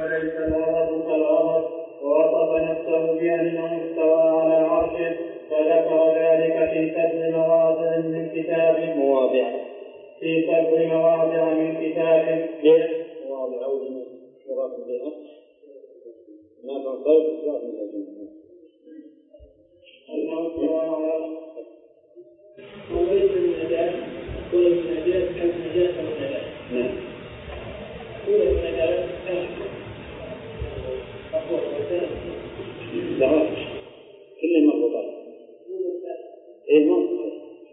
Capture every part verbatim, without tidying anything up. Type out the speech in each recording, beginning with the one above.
وليس الغرض كالغرض، ووصف نفسه بأنه استوى على عرشه، فذكر ذلك في سبع مواضع من كتابه مواضع في سبع مواضع من كتابه مواضع أو شراط بها ما تنطيب شراط من الجنة أنه استوى على عرشه وليس النجاة كل النجاة كالنجاة والنجاة. نعم. كل النجاة أقوى وثاني لا كل المربوطات إيه المربوطات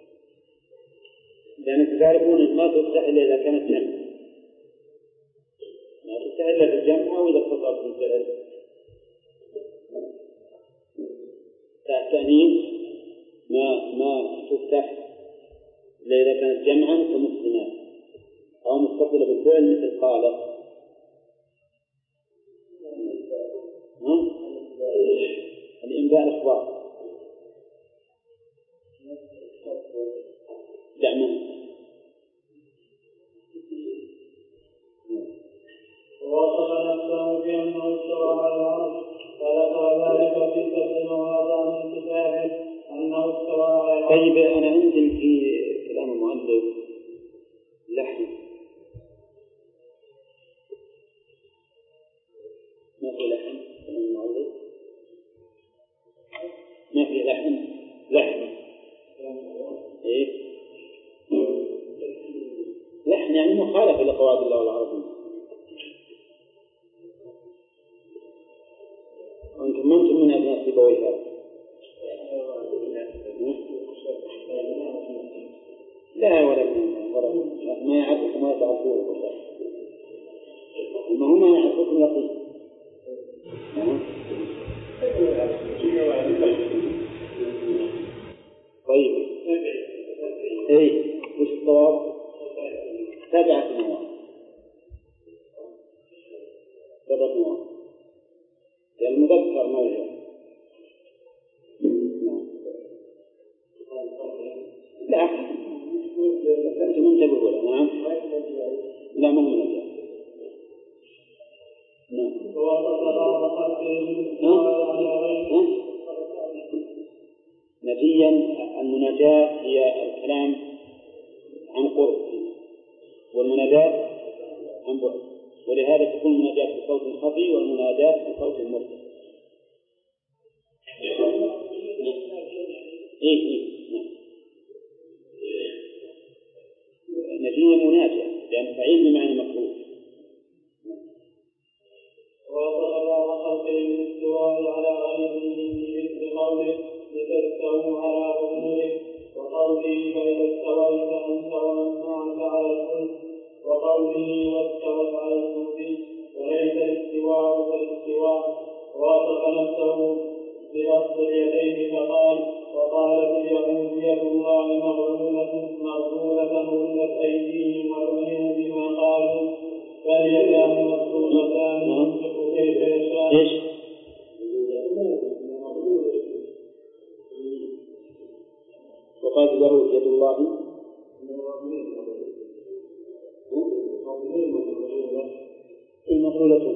لأنك تعرفون ما تفتح إلا إذا كانت جمع، ما تفتح إلا في الجمع أو إذا اتصلت بالفعل. التأنيث ما ما تفتح إلا إذا كانت جمعا كمسلمات أو متصلة بالفعل مثل قال. الإنباء الإخبار دعمه. ووصف نفسه بأنه استوى على العرش، فذكر ذلك في سبع مواضع من كتابه أنه استوى على العرش. طيب أنا عندي في كلام المؤلف لحن ما في لحن كلام المؤلف ما في لحن لحن إيه لحن يعني مخالفة لقواعد الله العربية. وأنتم ما أنتم من أبناء سيبويه هذا لا ولا من ولا ما يعرفكم ولا تعرفوه ما هم يعرفكم لطيف. طيب ايه وش الصواب؟ سبعة نواه سبعة نواه يعني المذكر موضوع. لا أنت من تقول ولا نعم لا مو من الجاء نعم نتيجا المناجاة هي الكلام عن قرب والمناجاة عن بعد، ولهذا تكون المناجاة بصوت خفي والمناجاة بصوت مرتفع. إيه إيه نعم نتيجة مناجاة لأن فعيل بمعنى مفعول. ووصف الله خلقه بالاستواء على غيره بمثل قوله لتستووا على ظهوره، وقوله فإذا استويت أنت ومن معك على الفلك، وقوله واستوت على الكرسي، وليس الاستواء كالاستواء. ووصف نفسه ببسط اليدين فقال وقالت اليهود يد الله مغلولة مغلولة غلت أيديهم ولعنوا بما قالوا بل يداه مبسوطتان ينفق كيف يشاء. وقال اليهود يد الله مغلولة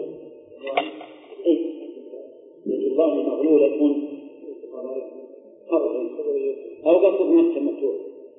يد الله مغلولة أو قصد نفسه مفتوح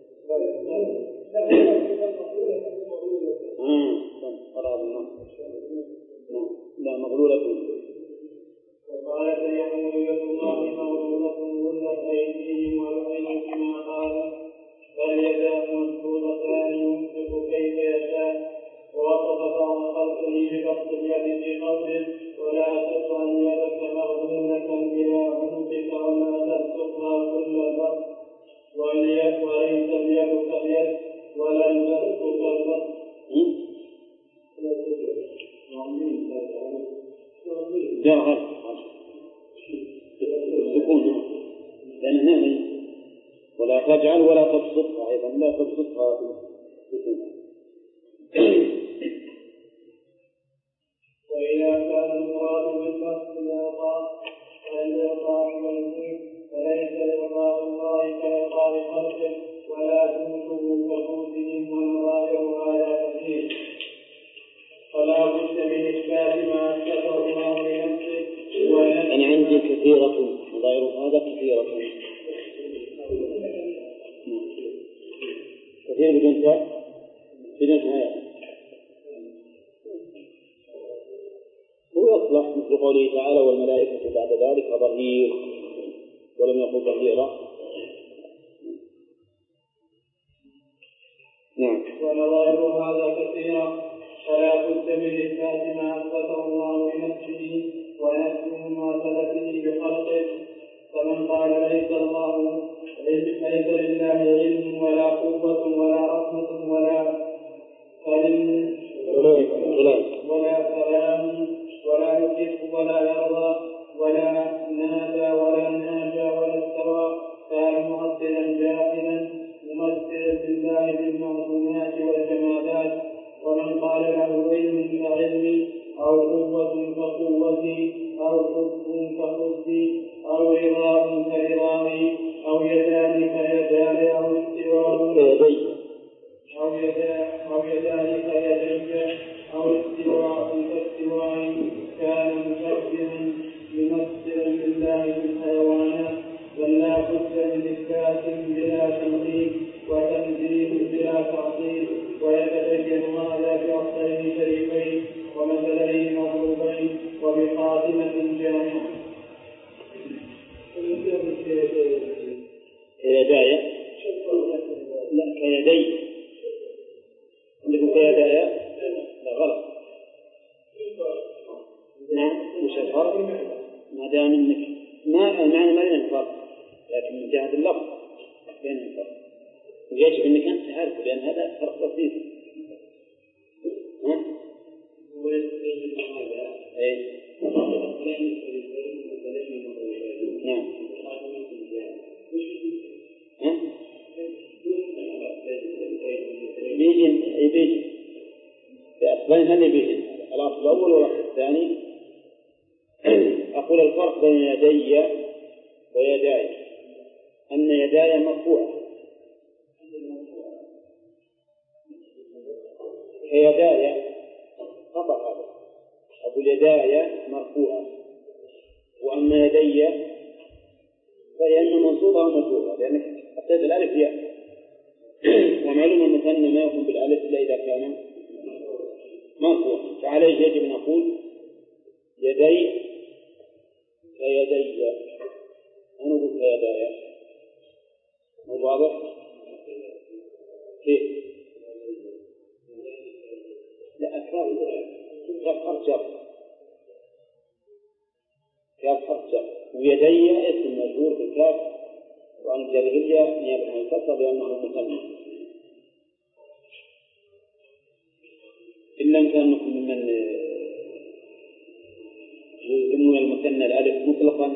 لا مغلولة. وقالت اليهود يد الله مغلولة غلت أيديهم ولعنوا بما قالوا بل يداه مبسوطتان ينفق كيف يشاء. ووصف بعض خلقه ببسط اليد في قوله ولا تجعل يدك مغلولة إلى عنقك ولا تبسطها كل البسط واليد وليس اليد كاليد ولا البسط كالبسط. لا غلط السكون لأن هذه ولا تجعل ولا تبسطها أيضا لا تبسطها بالسكون. وإذا كان المراد بالبسط الإعطاء فالإعطاء والجود فليس إعطاء الله كإعطاء خلقه ولا جوده كجودهم ونظائر على كثير، فلا بد من إثبات ما أثبته ولا كثيرة؟ كثير بدون تاء بدون هاء هو يصلح مثل قوله تعالى والملائكة بعد ذلك ظهير ولم يقل ظهيرا. نعم. ونظائر هذا كثيرا فلا بد من إثبات ما أثبته الله لنفسه ونفسه مماثلته بخلقه. فمن قال ليس الله ليس لله علم ولا قوة ولا رحمة ولا كلم ولا كلام ولا يحب ولا يرضى ولا نادى ولا ناجى ولا استوى كان مؤثرا جاهلا ممثلا لله بالمعلومات والجمادات. ومن قال له علم كعلمي أو قوة كقوتي أو حب كحبي أو رضا كرضاي أو يدان كيداي أو استواء أو يدان كيدي أو استواء كاستواء كان مشبها ممثلا لله بالحيوانات. بل لا بد من إثبات بلا تنظيم وتنزيل بلا تعطيل. ويتبين هذا بأصلين شريفين ومثلين مضروبين وبخاتمة جامعة. كيدايا لا كيدي عندكم كيدايا لا غلط. نعم مش الفرق ما دام انك ما معنى ما لنا الفرق لكن من جهة اللفظ بين الفرق يجب انك انت تعرف لان هذا فرق بسيط. ها؟ ايه نعم. ها؟ بيجن اي بيجن بأصلين هذه بيجن الأصل الأول والأصل الثاني. أقول الفرق بين يدي ويداي أن يداي مرفوعة كيداي خطأ هذا. أقول يداي مرفوعة وأما يدي فهي إما منصوبة أو مرفوعة لأنك أتيت الألف ياء. ومعلوم المثنى ما يكون بالألف إلا إذا كان مرفوعا. فعليه يجب أن نقول يدي كيدي أنا أقول كيداي. مو واضح؟ كيف؟ لا أكثر كيف أرجع كيف أرجع ويدي اسم مجرور بالكاف وأن الجاهلية نيابة عن الكسر لأنه مثنى. إن لم كان ممن يلزمون المثنى الألف مطلقا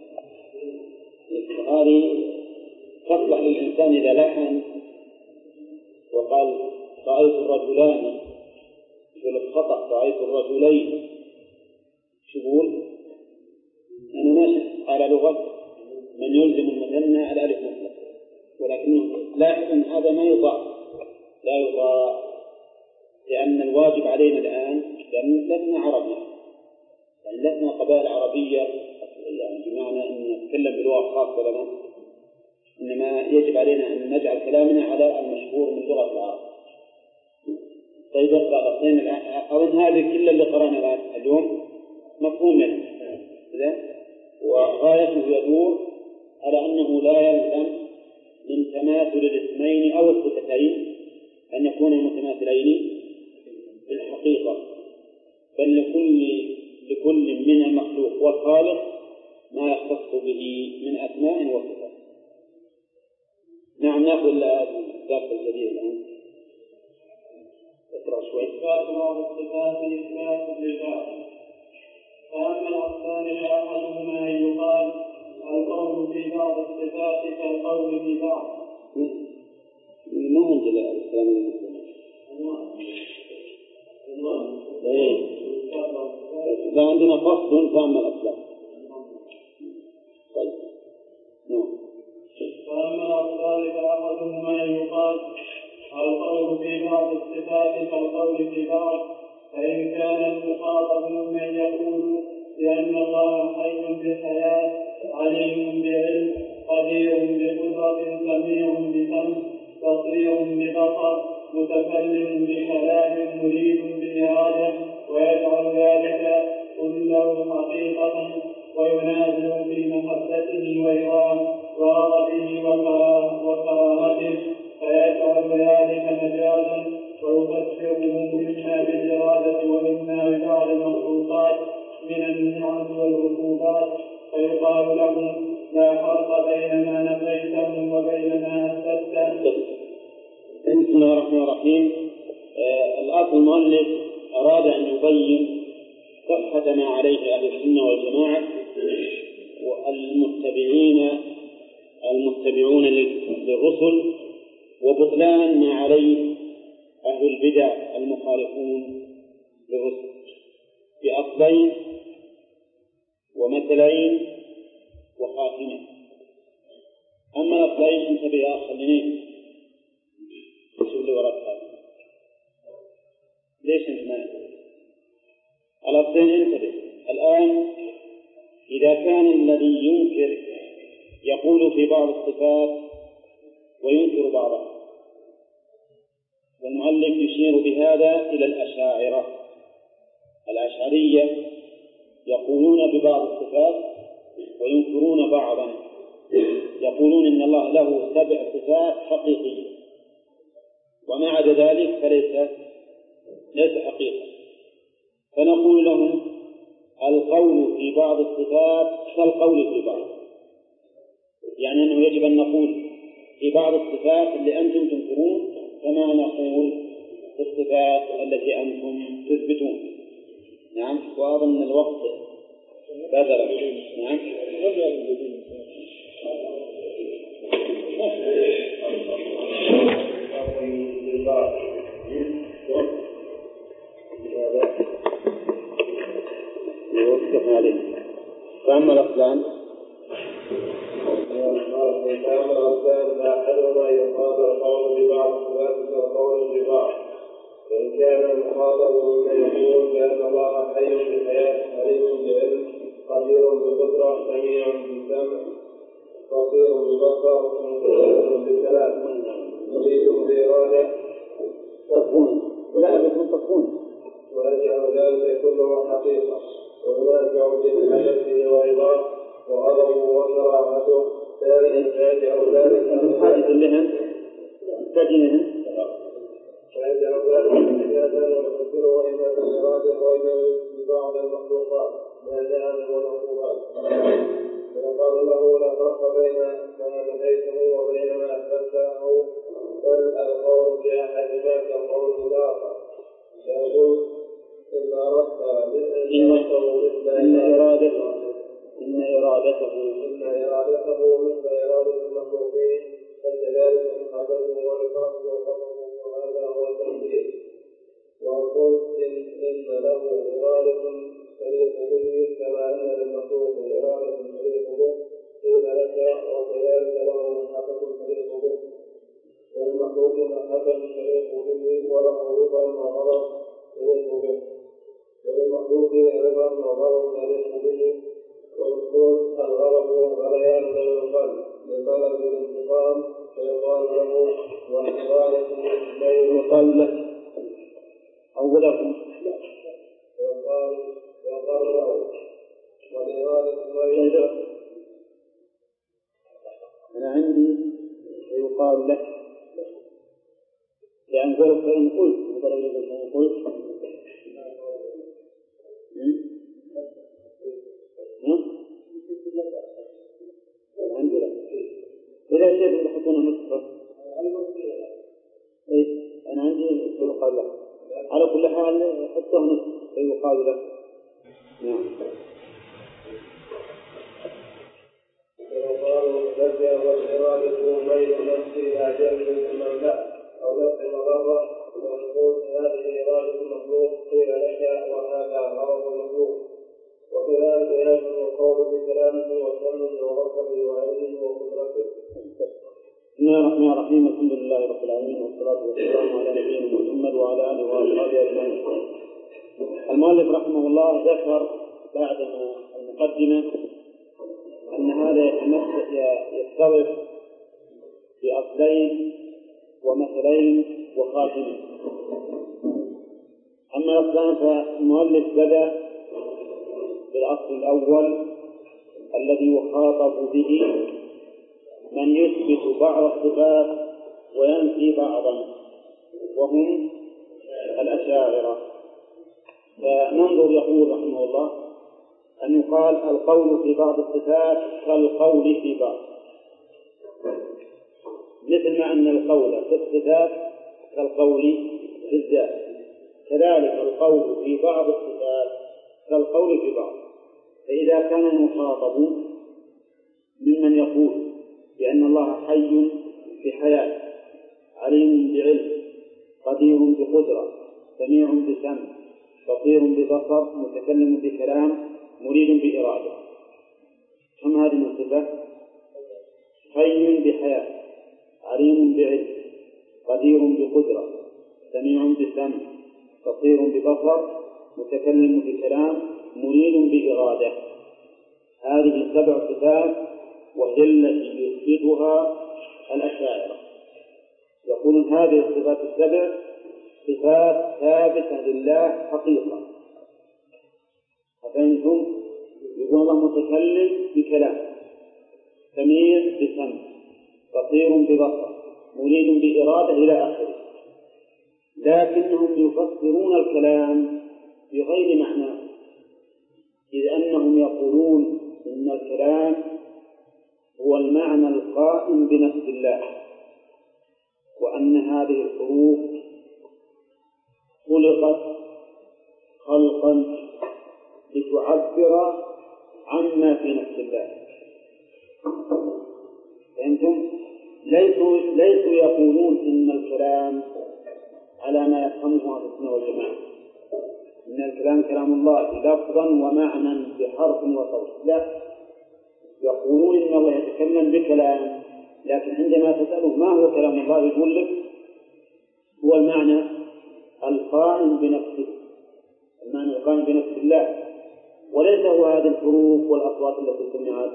هذه تصلح للإنسان إذا لحن وقال رأيت الرجلان يقول الخطأ رأيت الرجلين شغول أنا ماشي على لغة من يلزم المثنى الألف مطلق ولكنه لاحظ هذا ما يضاع لا يضاع لأن الواجب علينا الآن لأن لسنا عرب يعني لسنا قبائل عربية يعني بمعنى أن نتكلم بلغة خاصة لنا إنما يجب علينا أن نجعل كلامنا على المشهور من لغة العرب. طيب اقرأ الأصلين الآن أظن هذه كل اللي قرأنا الآن اليوم مفهوم منه وغايته يدور على أنه لا يلزم من تماثل الاسمين أو الصفتين أن يكون متماثلين بالحقيقة بل لكل لكل من المخلوق والخالق ما يختص به من أسماء وصفات. نعم نأخذ الدرس الجديد الآن. اقرأ شوي. إثبات بعض الصفات إثبات للذات. فأما الأصلان فأحدهما أن يقال القول في بعض الصفات كالقول في بعض. ما عندي لا الكلام المسلم. إيه. إذا عندنا فصل فأما الأصلان. طيب. نعم. فأما الأصلان فأحدهما أن يقال القول في بعض الصفات كالقول في بعض. فإن كان المخاطب من يقول لأن الله حي بالحياة عليم بعلم قدير بقدرة سميع بسمع بصير ببصر متكلم بكلام مريد بإرادة ويجعل ذلك كله حقيقة وينازل في محبته ورغبته وكراهته فيجعل ذلك مجازا ويفسره مما بالإرادة ومما ببعض المخلوقات من النعم والعقوبات فيقال له لا فرق بين ما نفيته وبين ما أثبته. بسم الله الرحمن الرحيم. آه الآن المؤلف أراد أن يبين صحة ما عليه أهل السنة والجماعة والمتبعين المتبعون للرسل وبطلان ما عليه أهل البدع المخالفون للرسل بأصلين ومثلين وخاتمة. أما الأصلين انتبه يا أخ خليني شوف اللي وراك هذا ليش انتبه الأصلين انتبه. الآن إذا كان الذي ينكر يقول في بعض الصفات وينكر بعضها والمؤلف يشير بهذا إلى الأشاعرة. الأشعرية يقولون ببعض الصفات وينكرون بعضا، يقولون إن الله له سبع صفات حقيقية وما عدا ذلك فليس ليس حقيقة. فنقول لهم القول في بعض الصفات كالقول في بعض، يعني أنه يجب أن نقول في بعض الصفات اللي أنتم تنكرون كما نقول في الصفات التي أنتم تثبتون. نعم. وأظن الوقت بذل. نعم. فأما الأصلان أحدهما يقال القول ببعض الصفات كالقول ببعض، فإن كان المخاطب ممن يقول بأن الله حي بحياة عليم بعلم قدير بقدرة سميع بسمع بصير ببصر متكلم بكلام مريد بإرادة تكون ولا أبدا تكون ويجعل ذلك كله حقيقة وينازع بمحبته ورضاه وغضبه وكراهته فيجعل ذلك حاجة لهم تجيهم فيجعل ذلك مجازا ويفسره إما بالإرادة وإما ببعض المخلوقات من النعم والعقوبات ويقال له لا فرق بين ما نفيته وبين ما أثبته بل القول بأحدهما كالقول الآخر يقول إن أردت إن إرادته إن إرادته إن إرادته مثل إرادة المخلوقين فكذلك محبته ورضاه وغضبه وهذا هو التنبيه. وقل إن إن له إرادة تليق به كما أن للمخلوق إرادة تليق به قيل لك وكذلك له محبة تليق به وللمخلوق محبة تليق به وله رضا وغضب تليق به وللمخلوق رضا وغضب تليق به والمخلوق الغضب غليان بين القلب لطلب الانتقام فيقال له وإرادته بين يقال له أولكم ويقال ويقال له والإرادة بين أنا عندي يقال لك لأن ذلك فإن قلت مضرب يقول فإن قلت عندي لك إذا شيء يحطونه نصفه إيه أنا عندي يقال لك على كل حال يحطه نصف يقال لك. نعم. ويقال لك والإرادة ميل نفسي إلى جلب المنفعة أو دفع المضرة ويقول هذه إرادة المخلوق قيل لك وهذا غرض المخلوق وكذلك يجب القول بكلامه وسمه وبصره وعلمه وقدرته. بسم الله الرحمن الرحيم. الحمد لله رب العالمين والصلاة والسلام على نبينا محمد وعلى آله وأصحابه أجمعين. المؤلف رحمه الله ذكر بعد المقدمة أن هذا يتصرف بأصلين ومثلين وخاتمين. أما الأصلان فالمؤلف بدأ بالأصل الأول الذي يخاطب به من يثبت بعض الصفات وينفي بعضا، وهم الأشاعرة. فننظر يقول رحمه الله أن يقال القول في بعض الصفات كالقول في بعض، مثل ما أن القول في الصفات كالقول في الذات، كذلك القول في بعض الصفات كالقول في بعض. فإذا كان المخاطب ممن يقول بأن الله حي بحياة، عليم بعلم، قدير بقدرة، سميع بسمع، بصير ببصر، متكلم بكلام، مريد بإرادة، كم هذه الصفات؟ حي بحياة، عليم بعلم، قدير بقدرة، سميع بسمع، بصير ببصر، متكلم بكلام، مريد بإرادة. هذه سبع صفات وهي التي يثبتها الأشاعرة. يقولون هذه الصفات السبع صفات ثابتة لله حقيقة. فأنتم يقول الله متكلم بكلام، سميع بسمع، بصير ببصر، مريد بإرادة إلى آخره، لكنهم يفسرون الكلام بغير معناه، إذ أنهم يقولون إن الكلام هو المعنى القائم بنفس الله، وأن هذه الحروف خلقت خلقا لتعبر عما في نفس الله. فأنتم ليسوا, ليسوا يقولون إن الكلام على ما يفهمه أهل السنة والجماعة، إن الكلام كلام الله لفظا ومعنى بحرف وصوت، لا، يقولون إن الله يتكلم بكلام، لكن عندما تسأله ما هو كلام الله يقول لك هو المعنى القائم بنفسه، المعنى القائم بنفس الله، وليس هو هذه الحروف والأصوات التي سمعت،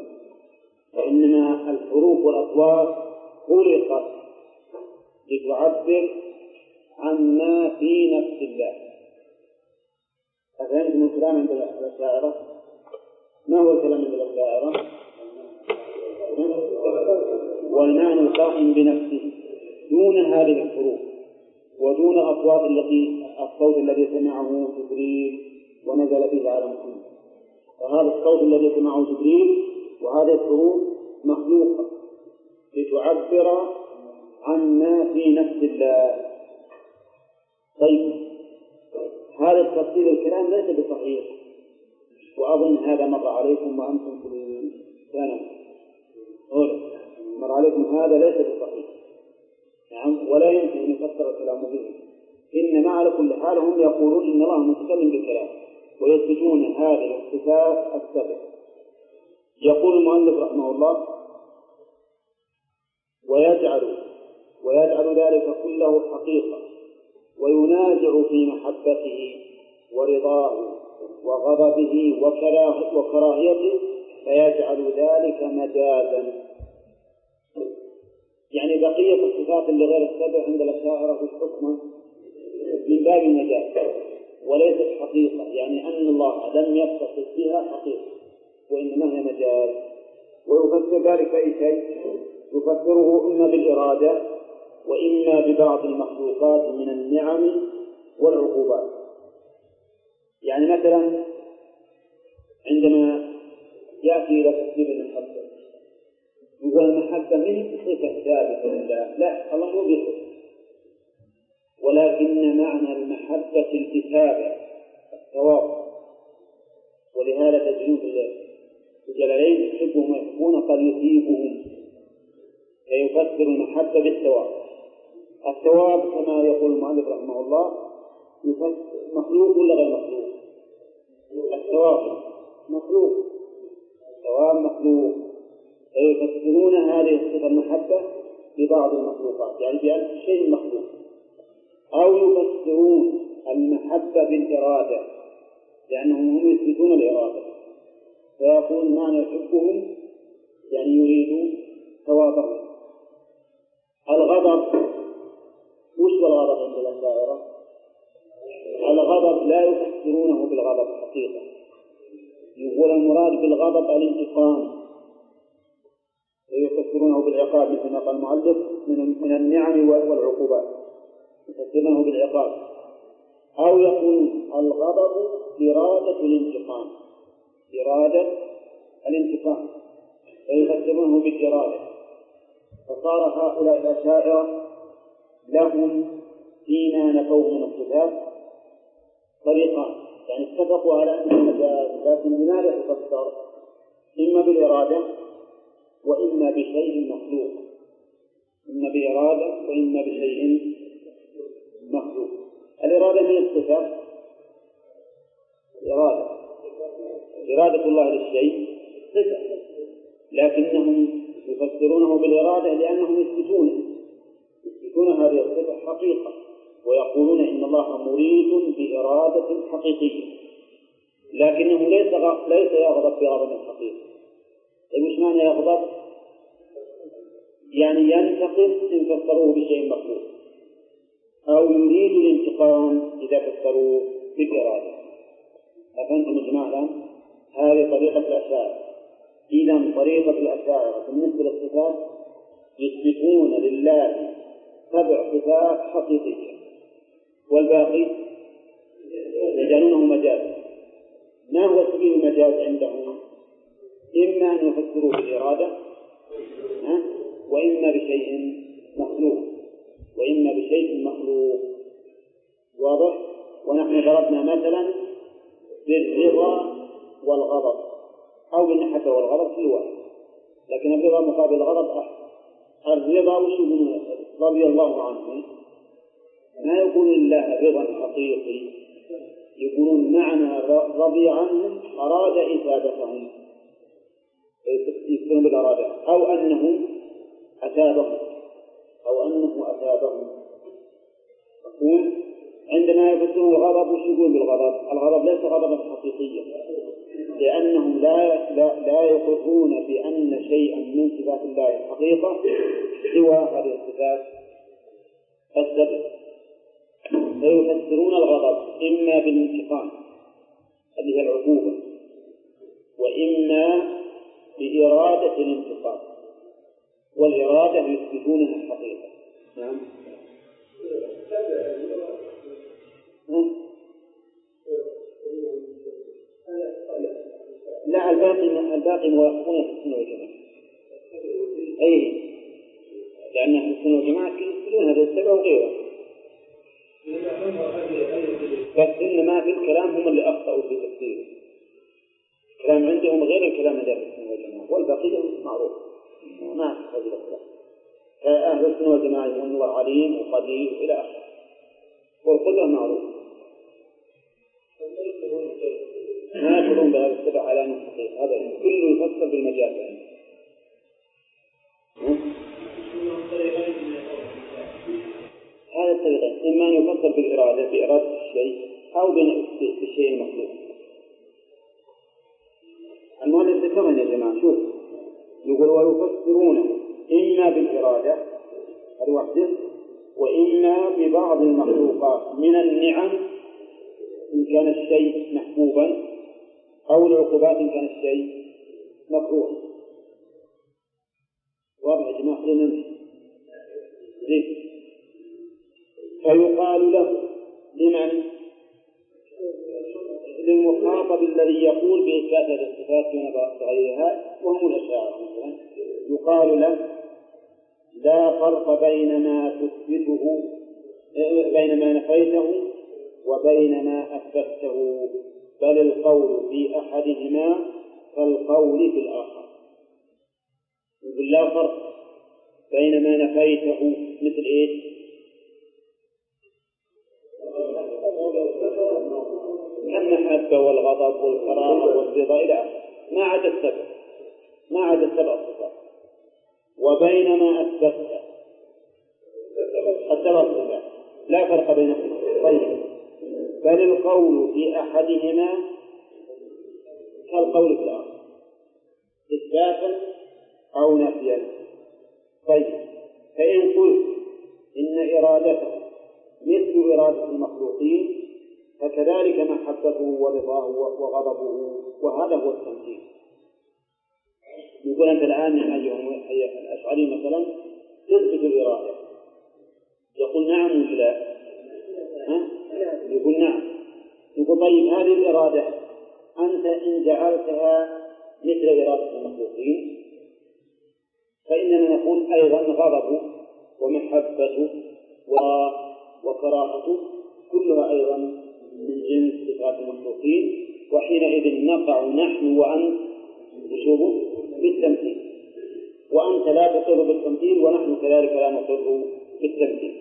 وإنما الحروف والأصوات خلقت لتعبر عما في نفس الله. أفهمتم الكلام عند الأشاعرة؟ ما هو الكلام عند الأشاعرة؟ والمعنى القائم بنفسه دون هذه الحروف ودون الأصوات التي الصوت الذي سمعه جبريل ونزل به على محمد. وهذا الصوت الذي سمعه جبريل وهذه الحروف مخلوقة لتعبر عما في نفس الله. طيب، هذا التفصيل الكلام ليس بصحيح، وأظن هذا مر عليكم وأنتم في الثانوي، مر عليكم هذا ليس بصحيح، نعم، ولا يمكن أن يفسر الكلام به. إنما على كل حال هم يقولون إن الله متكلم بالكلام ويثبتون هذه الصفات السبع. يقول المؤلف رحمه الله ويجعل ويجعل ذلك كله حقيقة، وينازع في محبته ورضاه وغضبه وكراهيته، فيجعل ذلك مجازا. يعني بقية الصفات اللي غير السبع عند الأشاعرة في الحكم من باب المجاز وليست حقيقة، يعني أن الله لم يتصف بها حقيقة وإنما هي مجاز. ويفسر ذلك بأي شيء؟ يفسره إما بالإرادة وإما ببعض المخلوقات من النعم والعقوبات. يعني مثلا عندما يأتي إلى تفسير المحبة يقول المحبة من صفة ثابتة لله، لا، الله مو بصفة، ولكن معنى المحبة الكتابة الثواب. ولهذا تجدون في الجلالين يحبهم ويحبون قال يثيبهم، فيفسر المحبة بالثواب. الثواب كما يقول المؤلف رحمه الله مخلوق ولا غير مخلوق؟ الثواب مخلوق، الثواب مخلوق، فيفسرون هذه الصفة المحبة ببعض المخلوقات، يعني بأن شيء مخلوق. أو يفسرون المحبة بالإرادة، لأنهم هم يثبتون الإرادة، فيكون معنى يحبهم يعني يريد ثوابهم. الغضب، وش الغضب عند الأشاعرة؟ الغضب لا يفسرونه بالغضب حقيقة، يقول المراد بالغضب الانتقام، ويفسرونه بالعقاب مثل ما قال المؤلف من النعم والعقوبات، يفسرونه بالعقاب. أو يكون الغضب إرادة الانتقام، إرادة الانتقام فيفسرونه بالإرادة. فصار هؤلاء الأشاعرة لهم فيما نفوه من الصفات طريقان، يعني اتفقوا على أن المجاز، لكن لماذا تفسر؟ إما بالإرادة وإما بشيء مخلوق، إما بإرادة وإما بشيء مخلوق. الإرادة من الصفات، الإرادة إرادة الله للشيء صفة، لكنهم يفسرونه بالإرادة لأنهم يثبتون يثبتون هذه الصفة حقيقة، ويقولون إن الله مريد بإرادة حقيقية، لكنه ليس ليس يغضب بغضب حقيقي. وش معنى يغضب؟ يعني ينتقم إن فسروه بشيء مخلوق، أو يريد الانتقام إذا فسروه بالإرادة. أفهمتم يا جماعة؟ هذه طريقة الأشاعرة. إذا طريقة الأشاعرة بالنسبة للصفات يثبتون لله سبع صفات حقيقية، والباقي يجعلونه مجازا. ما هو سبيل المجاز عندهم؟ إما أن يفسروه بالإرادة وإما بشيء مخلوق وإما بشيء مخلوق واضح؟ ونحن ضربنا مثلا بالرضا والغضب، أو بالنحة والغضب في واحد، لكن الرضا مقابل الغضب أحسن. الرضا وش يقولون؟ رضي الله عنه، ما يقول الله رضا حقيقي، يقولون معنى رضي عنهم أراد إثابتهم، يكون بالإرادة، أو أنه أثابهم أو أنه أثابهم. عندما يفسرون الغضب وش يقول بالغضب؟ الغضب ليس غضبا حقيقيا، لأنهم لا لا لا يقرون بأن شيئا من صفات الله الحقيقة سوى هذه الصفات السبع. فيفسرون الغضب إما بالانتقام اللي هي العقوبة، وإما بإرادة الانتقام، والإرادة يثبتونها الحقيقة. نعم. لا، الباقي الباقي موافقون في السنة والجماعة. أي، لأن في السنة والجماعة يثبتون هذا السبع وغيره، بس إنما في الكلام هم اللي أخطأوا في تفسيره. الكلام عندهم غير الكلام الذي في السنة والجماعة، والبقية معروف ما في هذه الأخلاق. أهل السنة والجماعة يقولون الله عليم وقدير إلى آخره، والقدرة معروف. ما يقولون بهذا السبع على أنه حقيقة، هذا كله يفسر بالمجاز. هذا الطريقين، إما أن يفسر بالإرادة بإرادة الشيء أو بالشيء المخلوق. المؤلف ذكرنا يا جماعة، شوف يقول ويفسرونه إما بالإرادة الوحدة وإما ببعض المخلوقات من النعم إن كان الشيء محبوبا، أو العقوبات إن كان الشيء مكروها. واضح يا جماعة؟ خلينا نمشي. فيقال له لمن؟ للمخاطب الذي يقول بإثبات هذه الصفات دون غيرها، وهم الأشاعرة مثلا، يقال له لا فرق بين ما تثبته بين ما نفيته وبين ما أثبته، بل القول في أحدهما كالقول في الآخر. يقول لا فرق بين ما نفيته مثل إيش؟ المحبة والغضب والكراهة والرضا إلى آخره، ما عدا السبع ما عدا السبع الصفات، وبين ما أثبته السبع الصفات لا فرق بينهما. طيب، بل القول في أحدهما كالقول في الآخر. إثباتا أو نفيا. طيب، فإن قلت إن إرادته مثل إرادة المخلوقين فكذلك محبته ورضاه وغضبه، وهذا هو التمثيل. يقول أنت الآن أيها الأشعري مثلا تثبت الإرادة، يقول نعم ولا لا؟ ها؟ يقول نعم. يقول طيب هذه الإرادة أنت إن جعلتها مثل إرادة المخلوقين فإننا نقول أيضا غضبه ومحبته وكراهته كلها أيضا من جنس صفات المخلوقين، وحينئذ نقع نحن وأنت بشوفه بالتمثيل، وأنت لا تقر بالتمثيل ونحن كذلك لا نقر بالتمثيل.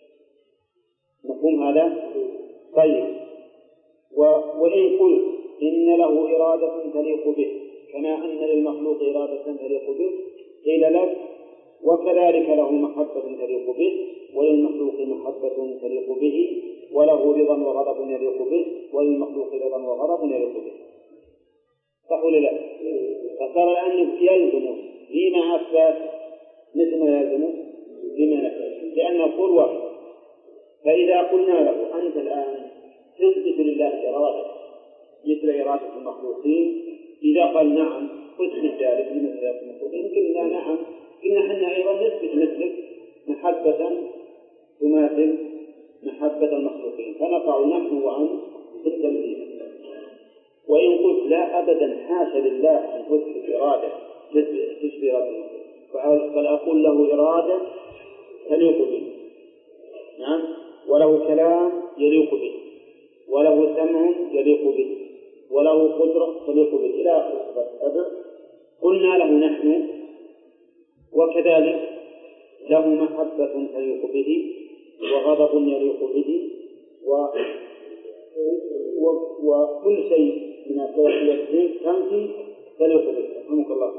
مفهوم هذا؟ طيب، و... وإن قلت إن له إرادة تليق به كما أن للمخلوق إرادة تليق به قيل لك وكذلك له محبة تليق به وللمخلوق محبة تليق به وله رضا وغضب يليق به وللمخلوق رضا وغضب يليق به. صح ولا لا؟ فصار الآن يلزم فيما أثبت مثل ما يلزم فيما نفى، لأن القول واحد. فإذا قلنا له أنت الآن تثبت لله إرادة مثل إرادة المخلوقين، إذا قال نعم تثبت ذلك لمثل إرادة المخلوقين قلنا نعم، إن احنا أيضا نثبت مثلك محبة تماثل محبة المخلوقين، فنقع نحن وأنت في التمثيل. وإن قلت لا أبدا حاشا لله أن تثبت إرادة تشبه إرادة المخلوق، بل أقول له إرادة تليق به، نعم، وله كلام يليق به، وله سمع يليق به، وله قدرة تليق به إلى آخره. قلنا له نحن وكذلك له محبة تليق به وغضب يليق به و... و... وكل شيء من التوحيد تنفي تليق به. رحمك الله.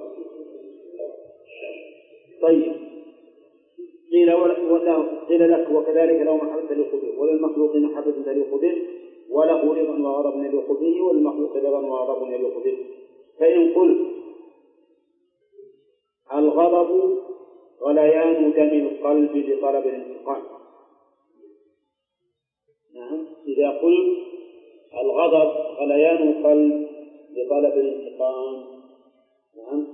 طيب، قيل وله قيل لك وكذلك له محبة تليق به وللمخلوق محبة تليق به وله رضا وغضب يليق به والمخلوق رضا وغضب يليق به. فإن قلت الغضب غليان دم القلب لطلب الانتقام، نعم، إذا قلت الغضب غليان القلب لطلب الانتقام، نعم،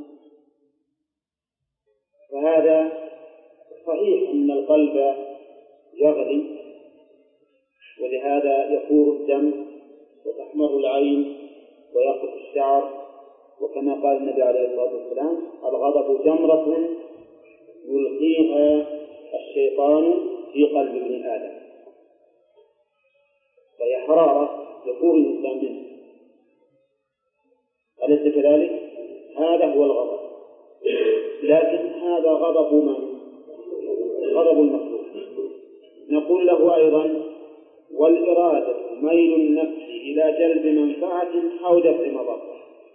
فهذا صحيح أن القلب يغلي ولهذا يفور الدم وتحمر العين ويقف الشعر، وكما قال النبي عليه الصلاة والسلام الغضب جمرة يلقيها الشيطان في قلب ابن آدم، فهي حرارة يفور الإنسان منه، أليس كذلك؟ هذا هو الغضب. لكن هذا غضب من؟ غضب المخلوق. نقول له أيضا والإرادة ميل النفس إلى جلب منفعة أو دفع مضرة.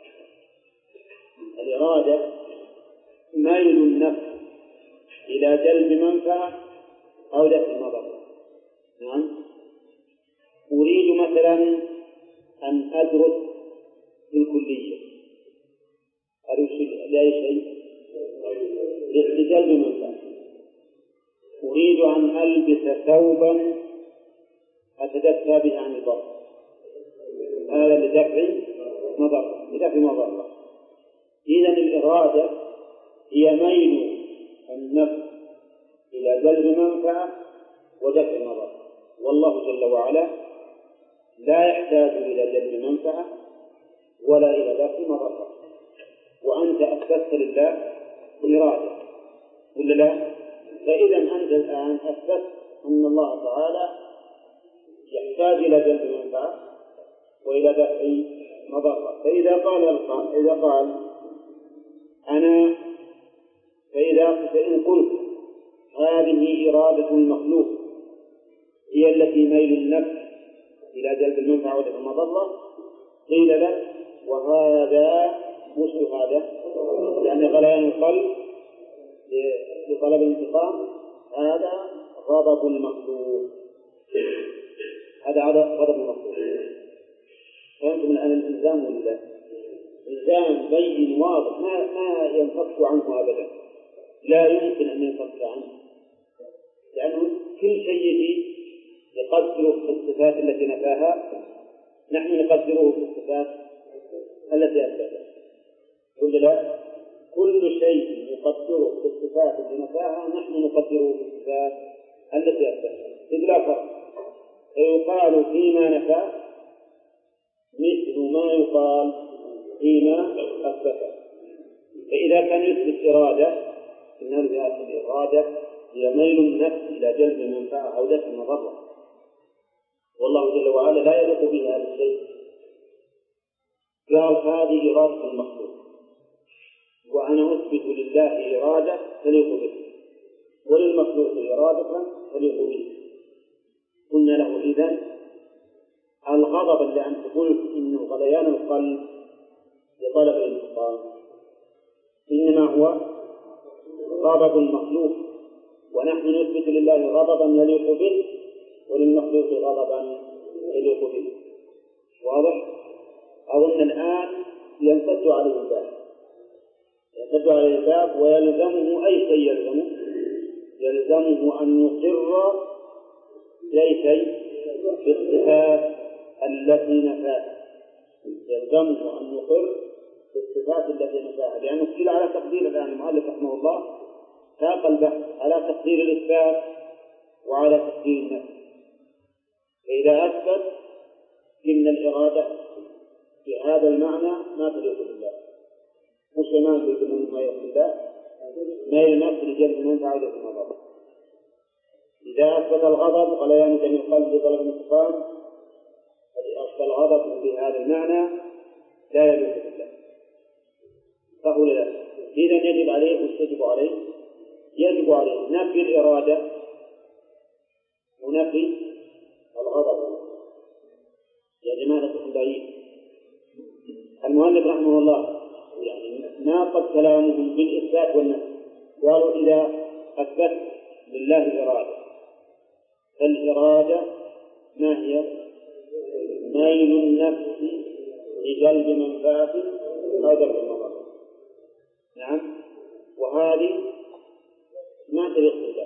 الإرادة ميل النفس إلى جلب منفعة أو دفع مضرة. نعم، أريد مثلا أن أدرس في الكلية، أدرس لأي شيء لجلب منفعة. أريد أن ألبس ثوبا أتدفى به عن الضر، هذا لدفع مضرة لدفع مضرة. إذن الإرادة هي ميل النفس إلى جلب منفعة ودفع مضرة، والله جل وعلا لا يحتاج إلى جلب منفعة ولا إلى دفع مضرة، وأنت أثبتت لله إرادة ولا لا؟ فإذا أنت الآن أثبت أن الله تعالى يحتاج إلى جلب منفعة وإلى دفع مضرة. فإذا قال إذا قال أنا فإذا فإن قلت هذه إرادة المخلوق هي التي ميل النفس إلى جلب المنفعة ودفع المضرة، قيل لك وهذا مثل هذا، يعني غليان القلب لطلب الانتقام هذا غضب المخلوق، هذا غضب المخلوق. فهمتم الآن الإلزام ولا لا؟ إلزام بين واضح ما ما ينفك عنه أبدا، لا يمكن أن ينفك عنه، لأنه كل شيء يجي يقدره في الصفات التي نفاها نحن نقدره في الصفات التي أثبتها. كل لا كل شيء يقدره في الصفات التي نفاها نحن نقدره في الصفات التي أثبتها، إذ لا فرق. فيقال فيما نفى مثل ما يقال فيما أثبته. فإذا كان يثبت إرادة إن بهذه الإرادة هي ميل النفس إلى جلب منفعة أو دفع مضرة، والله جل وعلا لا يليق به هذا الشيء، قال هذه إرادة المخلوق وأنا أثبت لله إرادة تليق به وللمخلوق إرادة تليق به. قلنا له إذن الغضب اللي أن تقول إنه غليان القلب لطلب الانتقام إنما هو غضب المخلوق، ونحن نثبت لله غضبا يليق به وللمخلوق غضبا يليق به. واضح؟ أظن الآن ينسد عليه الباب ينسد عليه الباب ويلزمه أي شيء يلزمه يلزمه أن يقر أي شيء بالصفات التي نفاها يلزمه أن يقر بالصفات التي نفاها، لأنه قيل على تقدير الآن المؤلف رحمه الله ساق البحث على تقدير الإثبات وعلى تقدير النفي. فإذا أثبت إن الإرادة في هذا المعنى ما تليق بالله، مش ما تليق ما يليق بالله ما يلمس لجلب المنفعة في النظر. إذا أثبت الغضب غليان دم القلب بطلب الانتقام فأثبت الغضب بهذا المعنى لا يليق بالله، فهو لا. إذا يجب عليه ويجب عليه يجب عليه نفي الإرادة ونفي الغضب. يا جماعة الخبائيين المؤلف رحمه الله يعني ناقض كلامهم بالإثبات والنفي، قالوا إذا أثبت لله إرادة فالإرادة ما هي؟ ميل النفس لجلب منفعة أو دفع المضرة. نعم، وهذه ما تليق بالله.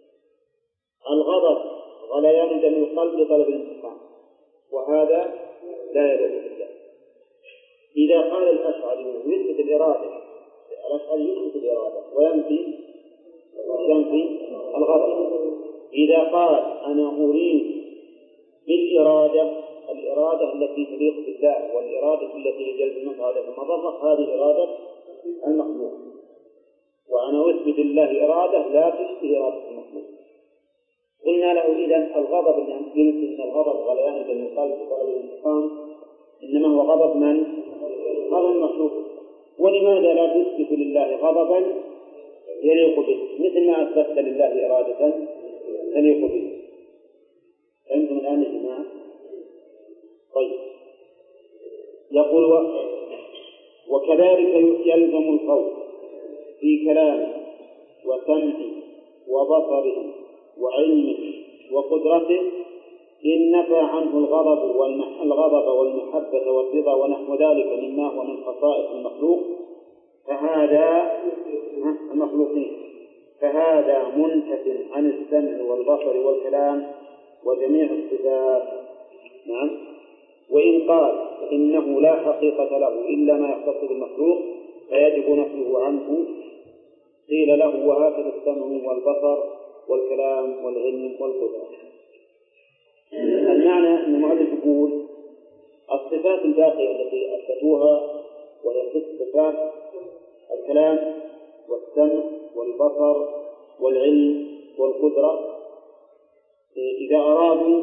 الغضب غليان دم القلب طلب الانتقام وهذا لا يليق بالله. إذا قال الأشعري يثبت الإرادة الأشعري يثبت الإرادة وينفي ينفي الغضب. إذا قال أنا أريد بالإرادة الإرادة التي تليق بالله والإرادة التي لجلب المنفعة في المضرة هذه إرادة المخلوق، وأنا أثبت لله إرادة لا تشبه إرادة المخلوق. قلنا له إذن الغضب اللي يمكن أن الغضب غليان دم القلب بطلب الانتقام إنما هو غضب من؟ غضب المخلوق. ولماذا لا تثبت لله غضبا يليق به مثل ما أثبت لله إرادة يليق به؟ فهمتم الآن يا جماعة؟ طيب، يقول و... وكذلك يلزم القول في كلامه وسمعه وبصره وعلمه وقدرته إن نفى عنه الغضب والمح... الغضب والمحبة والرضا ونحو ذلك مما هو من خصائص المخلوق فهذا المخلوقين فهذا منتف عن السمع والبصر والكلام وجميع الصفات. نعم. وإن قال إنه لا حقيقة له إلا ما يختص بالمخلوق فيجب نفيه عنه قيل له وهكذا السمع والبصر والكلام والعلم والقدرة. المعنى أن المؤلف يقول الصفات الباقية التي أثبتوها وهي ست صفات الكلام والسمع والبصر والعلم والقدرة إذا أرادوا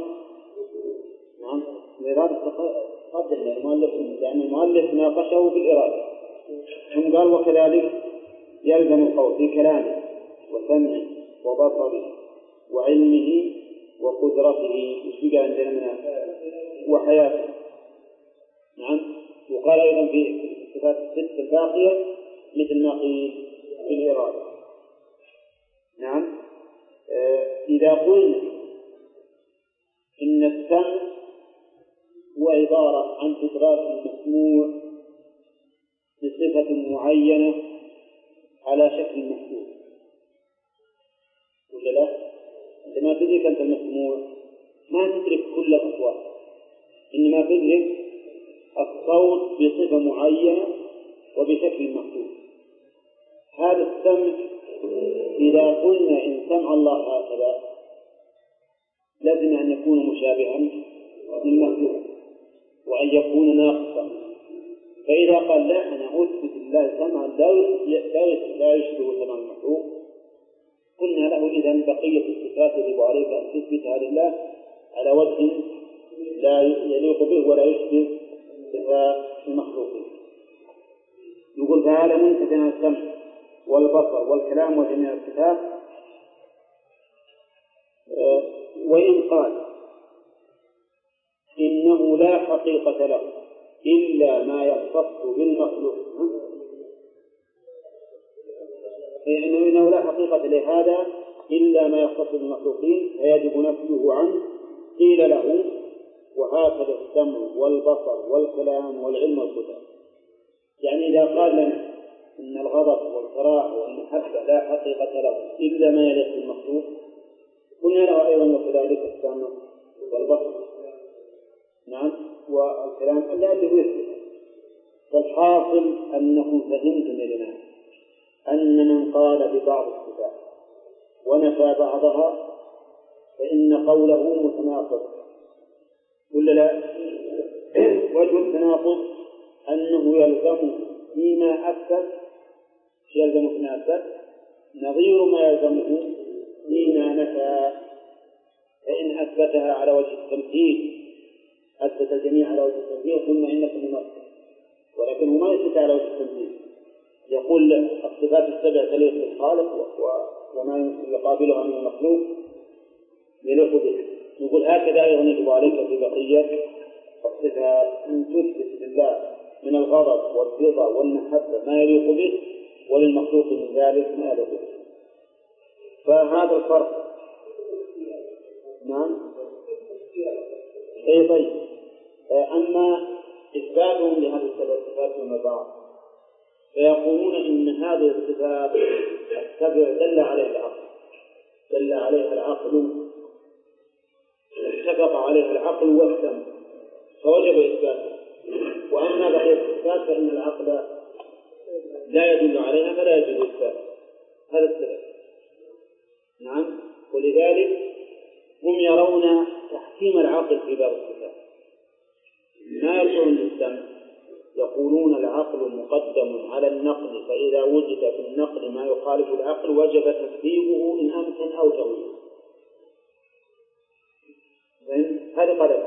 نعم الإرادة قدم المؤلف لأن المؤلف ناقشه بالإرادة ثم قال وكذلك يلزم القول في كلامه وسمعه وبصره وعلمه وقدرته وش بقى عندنا منها وحياته. نعم. وقال أيضا في الصفات الست الباقية مثل ما قيل في الإرادة. نعم. آه إذا قلنا إن السمع هو عبارة عن إدراك المسموع بصفة معينة على شكل محدود، ولا لا؟ أنت ما تدرك أنت المسموع، ما تدرك كل الأصوات، إنما تدرك الصوت بصفة معينة وبشكل محدود. هذا السمع إذا قلنا إن سمع الله هكذا لازم أن يكون مشابها للمخلوق وأن يكون ناقصا. فإذا قال لا أنا أثبت الله سمعا لا يشبه سمع المخلوق، قلنا له إذن بقية الصفات يجب عليك أن تثبتها لله على وجه لا يليق به ولا يشبه صفات المخلوقين. نقول فهذا منتج عن السمع والبصر والكلام وجميع الصفات. وإن قال إنه لا حقيقة له إلا ما يختص بالمخلوق، إنه, إنه لا حقيقة لهذا إلا ما يختص بالمخلوقين فيجب نفيه عنه، قيل له وهكذا السمع والبصر والكلام والعلم والكتاب. يعني إذا قال لنا إن الغضب والكراهة والمحبة لا حقيقة له إلا ما يليق بالمخلوق، قلنا له أيضا وكذلك السمع والبصر نعم والكلام لا يثبت. فالحاصل أنه فهمتم لنا أن من قال ببعض الصفات ونفى بعضها فإن قوله متناقض، ولا لا؟ وجه التناقض أنه يلزم فيما أثبت يلزم فيما أثبت نظير ما يلزمه فيما نفى. فإن أثبتها على وجه التمثيل أثبت الجميع على وجه التمثيل ثم إنك منصف، ولكنه ما يثبت على وجه التمثيل. يقول الصفات السبع تليق بالخالق وما يقابلها من المخلوق يليق به. يقول هكذا أيضا يجب عليك في بقية الصفات أن تثبت لله من الغضب والرضا والمحبة ما يليق به وللمخلوق من ذلك ما يليق به. فهذا الفرق. نعم. أي طيب. أما إثباتهم لهذه الصفات من بعض فيقولون إن هذه الصفات السبع دل عليها العقل دل عليها العقل اتفق عليها العقل والسمع فوجب إثباتها. وأما بقية الصفات فإن العقل لا يدل عليها فلا يجوز إثباتها. هذا السبب. نعم. ولذلك هم يرون تحكيم العقل في باب الصفات ما يرجعون للسمع، يقولون العقل مقدم على النقل، فإذا وجد في النقل ما يخالف العقل وجب تكذيبه إن أمكن أو تأويله. هذا قال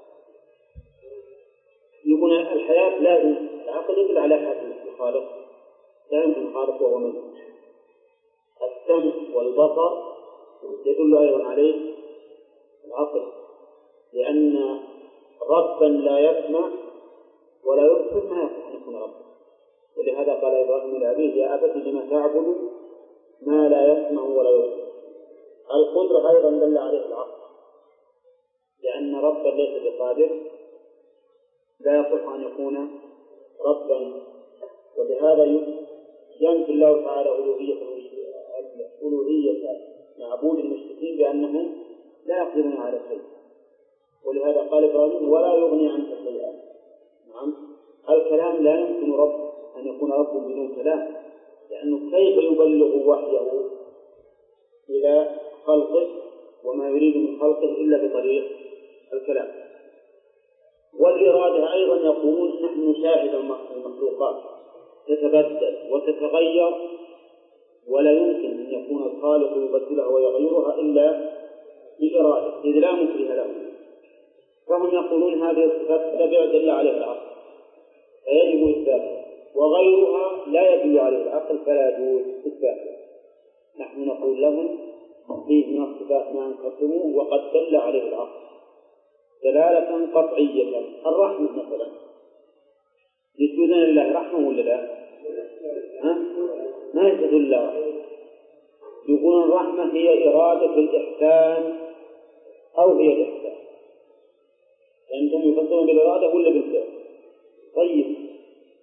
يقول الحياة لازم العقل يدل على حكم الخالق لا يمكن الخالق وهو منه. السمع والبصر يدل أيضا عليه العقل، لأن ربا لا يسمع ولا يبصر ما يصح أن يكون ربا. ولهذا قال إبراهيم لأبيه يا أبت لم تعبد ما لا يسمع ولا يبصر. القدرة أيضا دل عليه العقل، لأن ربا ليس بقادر لا يصح أن يكون ربا. ولهذا ينفي الله تعالى ألوهية ألوهية معبود المشركين بأنهم لا يقدرون على شيء. ولهذا قال إبراهيم ولا يغني عنك شيئا. نعم. الكلام لا يمكن رب أن يكون رب بدون كلام، لأنه كيف يبلغ وحيه إلى خلقه وما يريد من خلقه إلا بطريق الكلام. والإرادة أيضا يقولون نحن نشاهد المخلوقات تتبدل وتتغير ولا يمكن أن يكون الخالق يبدلها ويغيرها إلا بإرادة إذ لا مكره له. فهم يقولون هذه الصفات السبع دل عليها العقل فيجب إثباتها، وغيرها لا يدل عليه العقل فلا يجوز إثباتها. نحن نقول لهم فيه من الصفات ما انقسموه وقد دل عليه العقل دلالة قطعية. الرحمة مثلا يثبتون لله رحمة ولا لا؟ ها؟ ما يثبتون لله رحمة. يقولون الرحمة هي إرادة الإحسان أو هي الإحسان. أنتم يفسرون بالإرادة ولا بالفعل؟ طيب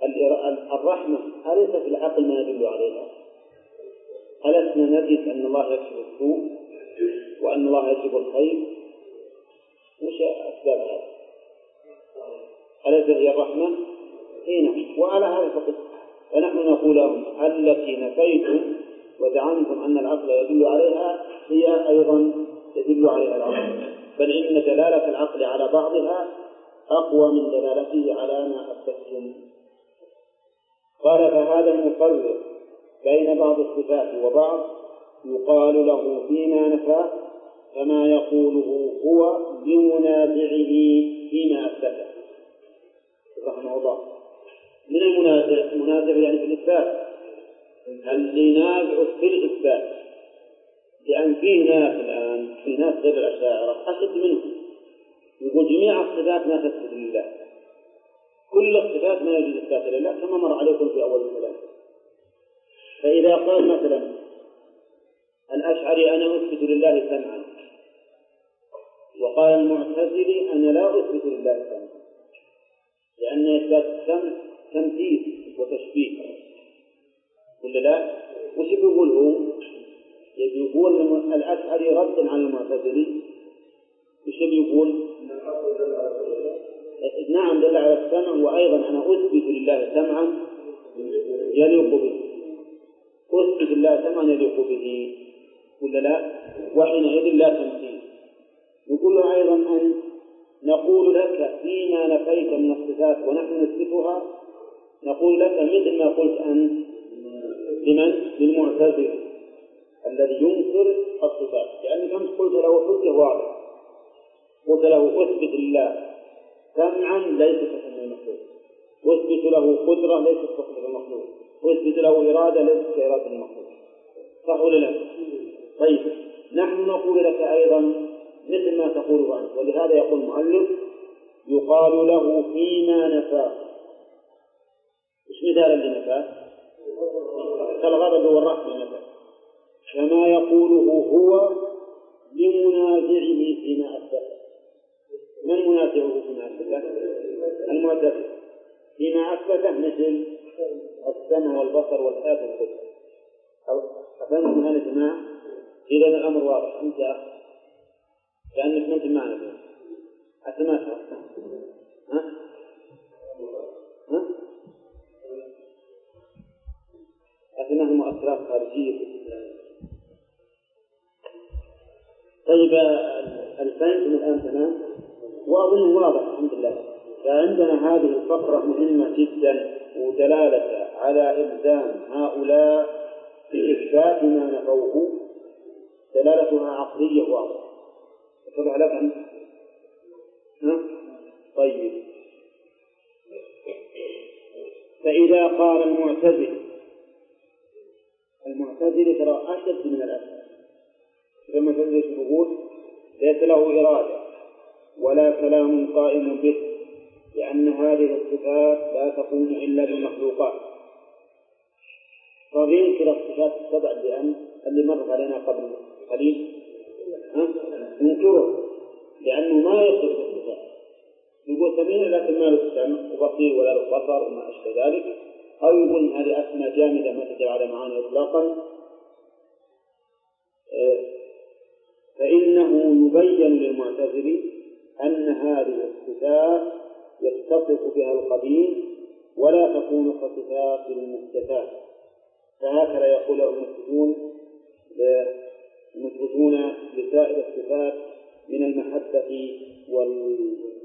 الرحمة أليس في العقل ما يدل عليها؟ ألسنا نجد أن الله يكشف السوء وأن الله يجب الخير؟ وش أسباب هذا؟ أليس هي الرحمة؟ هنا وعلى هذا فقط. فنحن نقول لهم التي نفيتم وزعمتم أن العقل يدل عليها هي أيضا يدل عليها العقل، بل إن دلالة العقل على بعضها أقوى من دلالته على ما أثبتم. قال فهذا المفرق بين بعض الصفات وبعض يقال له فيما نفى كما يقوله هو لمنازعه فيما أثبته رحمه الله. من المنازع؟ المنازع يعني في الإثبات، اللي نازع في الإثبات، لأن فيه ناس الآن في ناس غير الأشاعرة أشد منهم، يقول جميع الصفات ما تثبت لله، كل الصفات ما يجوز إثبات لله كما مر عليكم في أول الكلام. فإذا قال مثلا الأشعري أنا أثبت لله سمعا، وقال المعتزلي أنا لا أثبت لله سمعا، لأن إثبات السمع تمثيل وتشبيه ولا لا؟ وش يقول هو؟ يقول الأشعري ردا على المعتزلي، وش يقول؟ نعم دل على السمع، وأيضا أنا أثبت لله سمعا يليق به، أثبت لله سمعا يليق به ولا لا؟ وحينئذ لا تمثيل. يقول له أيضا أن نقول لك فيما نفيت من الصفات ونحن نثبتها، نقول لك مثل ما قلت أنت لمن؟ للمعتزلي الذي ينكر الصفات، لأنك أنت قلت له حجة واضحة، قلت له أثبت لله سمعا ليس كسمع المخلوق، أثبت له قدرة ليس كقدرة المخلوق، أثبت له إرادة ليس كإرادة المخلوق، صح ولا لا؟ طيب نحن نقول لك أيضا مثل ما تقوله أنت، ولهذا يقول المؤلف يقال له فيما نفى. إيش مثال اللي نفى؟ كالغضب والرحمة نفى، كما يقوله هو لمنازعه فيما أثبت. من منازعه فيما أثبت؟ المعتزلة فيما أثبته مثل السمع والبصر والآب والقدر. أفهمتم هذا يا جماعة؟ إذا الأمر واضح. أنت كأنك ما أنت معنا فيه أسمعتها ها؟ ها؟ أسمعها مؤثرات خارجية. طيب الفهم الآن تمام وأظن واضح الحمد لله. فعندنا هذه الفقرة مهمة جدا ودلالة على إلزام هؤلاء في إثبات ما نفوه، دلالتها عقلية واضحة. أتبع لك أنت؟ ها؟ طيب فإذا قال المعتزل المعتزل ترى أشد من الأشعري. المعتزل يقول ليس له إرادة ولا كلام قائم به، لأن هذه الصفات لا تقوم إلا بالمخلوقات. فغير كلا الصفات السبع لأن اللي مر علينا قبل قليل ننكره لأنه ما يصدق الصفات. يقول سميع لكن ما له السمع وبصير ولا له بصر وما أشبه ذلك، أو يقول هذه أسماء جامدة ما تدل على معاني إطلاقا. فإنه يبين للمعتزلي أن هذه الصفات يتصف بها القديم ولا تكون كصفات المحدثات. فهكذا يقول المثبتون المثبتون لسائر الصفات من المحبة وال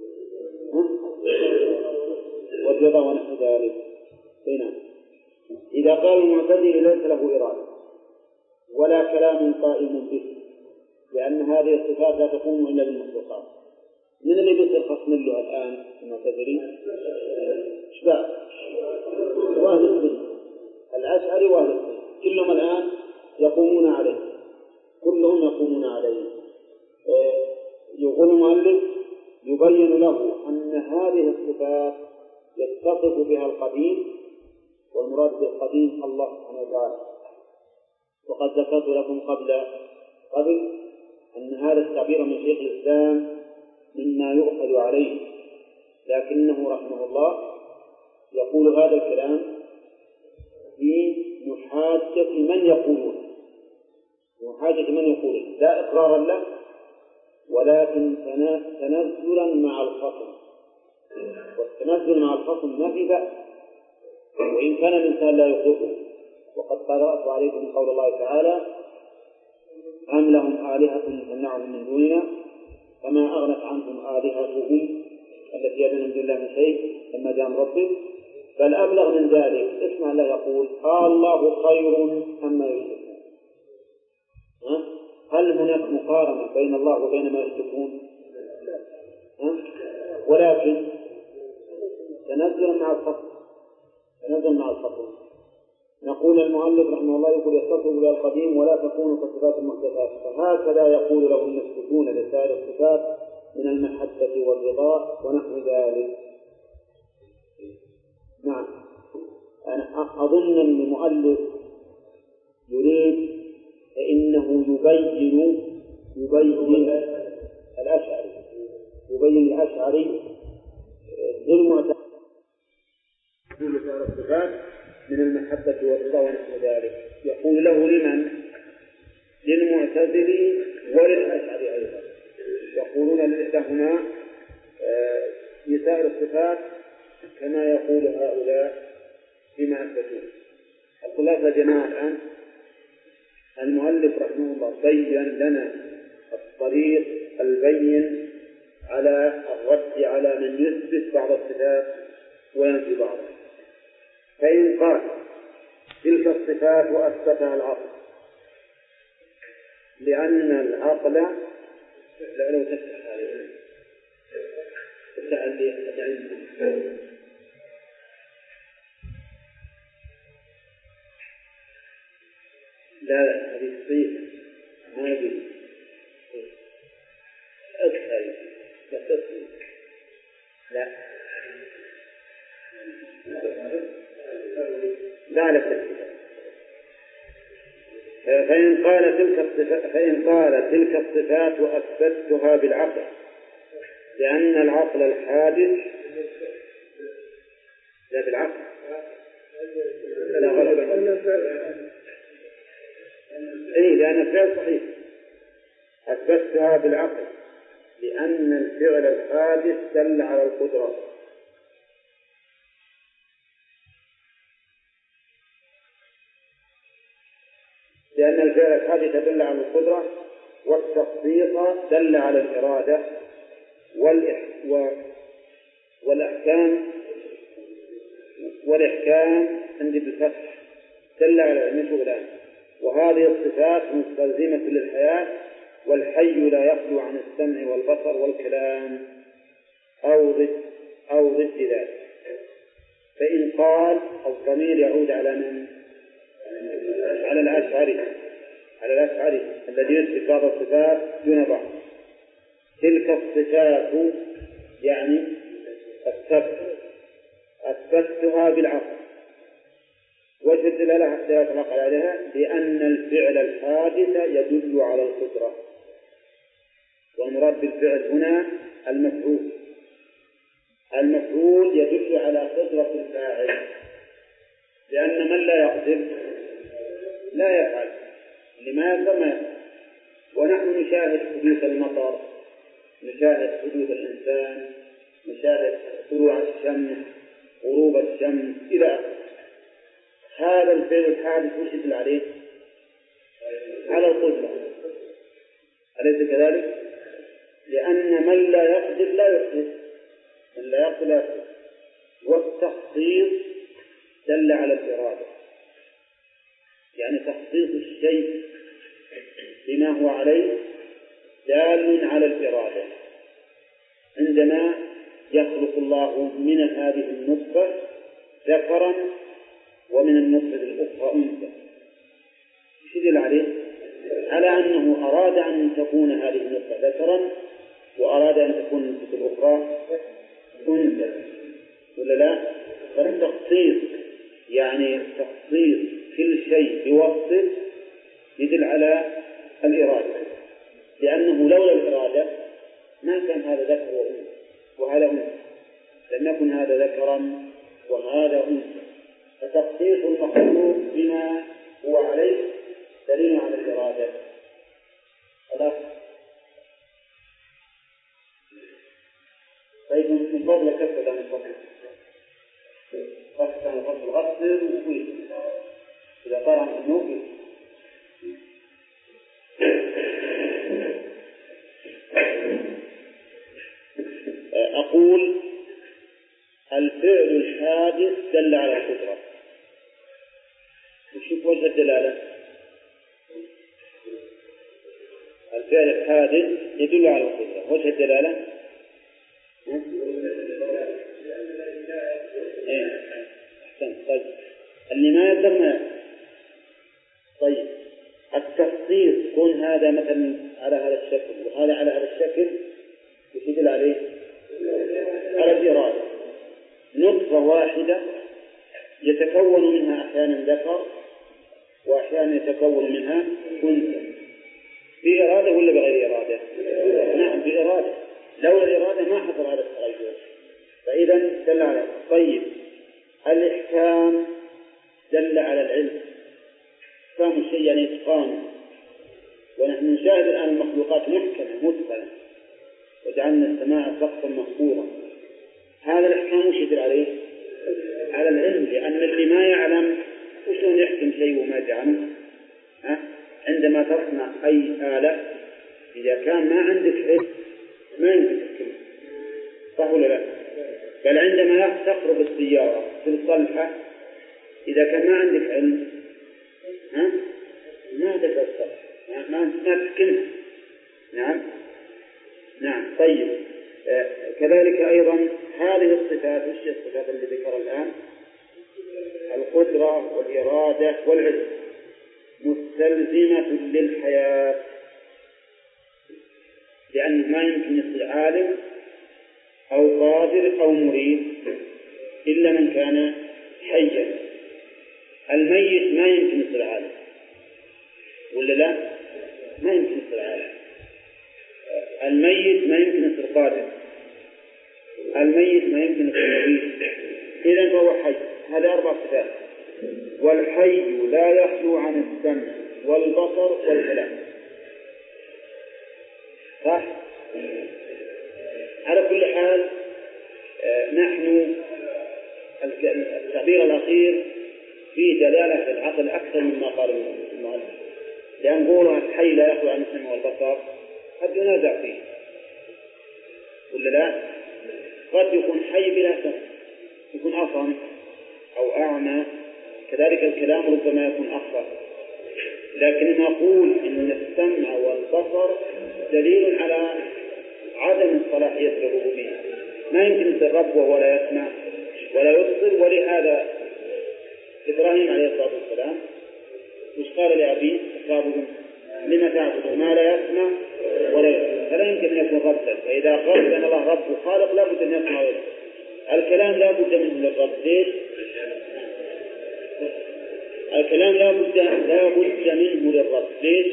والرضا ونحو ذلك. هنا إذا قال المعتزلي ليس له إرادة ولا كلام قائم به، لأن هذه الصفات لا تقوم إلا بالمخلوقات. من اللي بيصير خصم له الآن المعتزلي؟ شباب واهل السنة، الأشعري واهل السنة كلهم الآن يقومون عليه، كلهم يقومون عليه. يقول المؤلف يبين له أن هذه الصفات يتصف بها القديم، والمراد بالقديم الله سبحانه وتعالى. وقد ذكرت لكم قبل قبل أن هذا التعبير من شيخ الإسلام مما يؤخذ عليه، لكنه رحمه الله يقول هذا الكلام في محاجة من يقولون محاجة من يقولون لا إقرارا له ولكن تنزلا مع الخصم، والتنزل مع الخصم ما في بأس وإن كان الإنسان لا يطلقه. وقد قرأت عليكم قول الله تعالى: أم لهم آلهة تمنعهم من دوننا فما أغنت عنهم آلهتهم التي يدعون من دون الله من شيء لما جاء ربه. بل أبلغ من ذلك، اسمع الله يقول: قال الله خير أما يشركون. هل هناك مقارنة بين الله وبين ما يشركون؟ ولكن تنزل مع الخصم تنزل مع الخصم نقول المؤلف رحمه الله يقول: يتصل بها القديم ولا تكون كصفات المحدثات، فهكذا يقول له المثبتون لسائر الصفات من المحبة والرضا ونحو ذلك. نعم، أنا أظن أن المؤلف يريد فإنه يبين يبين الأشعري يبين الأشعري للمعتقد لسائر الصفات من المحبة والرضا ونحو ذلك. يقول له لمن؟ للمعتزلي وللأشعري أيضا، يقولون لهما في سائر الصفات كما يقول هؤلاء فيما أثبتوه. الخلاصة يا جماعة الآن المؤلف رحمه الله بين لنا الطريق البين على الرد على من يثبت بعض الصفات وينفي بعضها. فإن قال تلك الصفات وأثبتها العقل لأن العقل لا لو تفتح عليه تفتح عليه لا لا هذه الصيغة ما يجوز أكثر لا تصيغ لا لا لا تكفي. فإن قال تلك الصفات فإن قال تلك الصفات وأثبتها بالعقل لأن العقل الحادث لا بالعقل لا غلط إيه لأن الفعل صحيح. أثبتها بالعقل لأن الفعل الحادث دل على القدرة، لأن الفعل الحادث دل على القدرة والتخصيص دل على الإرادة والأحكام والإحكام عند بالفتح دل على المشغلان. وهذه الصفات مستلزمة للحياة، والحي لا يخلو عن السمع والبصر والكلام أو ضد أو ضد ذلك. فإن قال الضمير يعود على من؟ على الأشعري على الأشعري الذي يثبت بعض الصفات دون بعض. تلك الصفات يعني الثبت أثبتها بالعقل. وجه الدلالة دلالة العقل عليها لأن الفعل الحادث يدل على القدرة، والمراد بالفعل هنا المفعول. المفعول يدل على قدرة الفاعل، لأن من لا يقدر لا يفعل لماذا ما يفعل. ونحن نشاهد حدوث المطر، نشاهد حدوث الإنسان، نشاهد طلوع الشمس، غروب الشمس إلى آخره. هذا الفعل الحادث وش يدل عليه؟ على القدرة، أليس كذلك؟ لأن من لا يقدر لا يقدر من لا يقدر لا يقدر. والتخصيص دل على الإرادة، يعني تخصيص الشيء بما هو عليه دال على الإرادة. عندما يخلق الله من هذه النطفة ذكرا ومن النطفة الأخرى أنثى، ايش يدل عليه؟ على أنه أراد أن تكون هذه النطفة ذكرا وأراد أن تكون النطفة الأخرى أنثى، ولا لا؟ فالتخصيص يعني تخصيص كل شيء بوصف يدل على الإرادة، لأنه لولا الإرادة ما كان هذا ذكر وأنثى وهذا أنثى، لم يكن هذا ذكرا وهذا أنثى، فتخصيص المخلوق بما هو عليه دليل على الإرادة. خلاص. طيب من فضلك كفت عن الفصل كفت عن الفصل غسل وكويس إذا طار عن النوبي. أقول الفعل الحادث دل على القدرة. وشوف وجه الدلالة. الفعل الحادث يدل على القدرة. وجه الدلالة إيه؟ أحسن. طيب النماية لما طيب التخصيص كون هذا مثلا على هذا الشكل وهذا على هذا الشكل يدل عليه على الإرادة. نطفة واحدة يتكون منها أحيانا ذكر وأحيانا يتكون منها أنثى، بإرادة ولا بغير إرادة؟ نعم بإرادة. لولا الإرادة ما حصل هذا التغير. فإذا دل على. طيب الإحكام دل على العلم. إحكام الشيء يعني إتقانه، ونحن نشاهد الآن المخلوقات محكمة متقنة، وجعلنا السماء سقفا محفورا. هذا الإحكام وش يدل عليه؟ على العلم، لأن اللي ما يعلم وشون يحكم شيء وما جعله. ها؟ عندما تصنع أي آلة إذا كان ما عندك علم ما يمكن تحكمه، صح ولا لا؟ بل عندما تخرب السيارة في الصلحة إذا كان ما عندك علم ها؟ ما تقدر ما ما تحكمها. نعم نعم. طيب آه كذلك أيضا هذه الصفات، وش الصفات اللي ذكر الآن؟ القدرة والإرادة والعلم مستلزمة للحياة، لأنه ما يمكن يصير عالم أو قادر أو مريد إلا من كان حيا. الميت ما يمكن يصير عالم ولا لا؟ ما يمكن يصير عالم. الميت ما يمكن يصير قادر، الميت ما يمكن يصير مريد. إذن فهو حي. هذا أربع صفات. والحي لا يخلو عن السمع والبصر والكلام، صح؟ على كل حال نحن التعبير الأخير فيه دلالة العقل أكثر مما قال المؤلف، لأن قولها الحي لا يخلو عن السمع والبصر قد ينازع فيه ولا لا؟ قد يكون حي بلا سمع، يكون أصم أو أعمى، كذلك الكلام ربما يكون أخفى. لكن نقول إن السمع والبصر دليل على عدم الصلاحية للربوبية. ما يمكن يصير رب وهو لا يسمع ولا يبصر. ولهذا إبراهيم عليه الصلاة والسلام وش قال لأبيه؟ تعبدون لما تعبدون ما لا يسمع ولا يبصر؟ فلا يمكن أن يكون ربا. فإذا قال أن الله رب وخالق لا بد أن يسمع ويبصر. الكلام لا بد منه للرب. ليش؟ الكلام لا بد لا بد منه للرب. ليش؟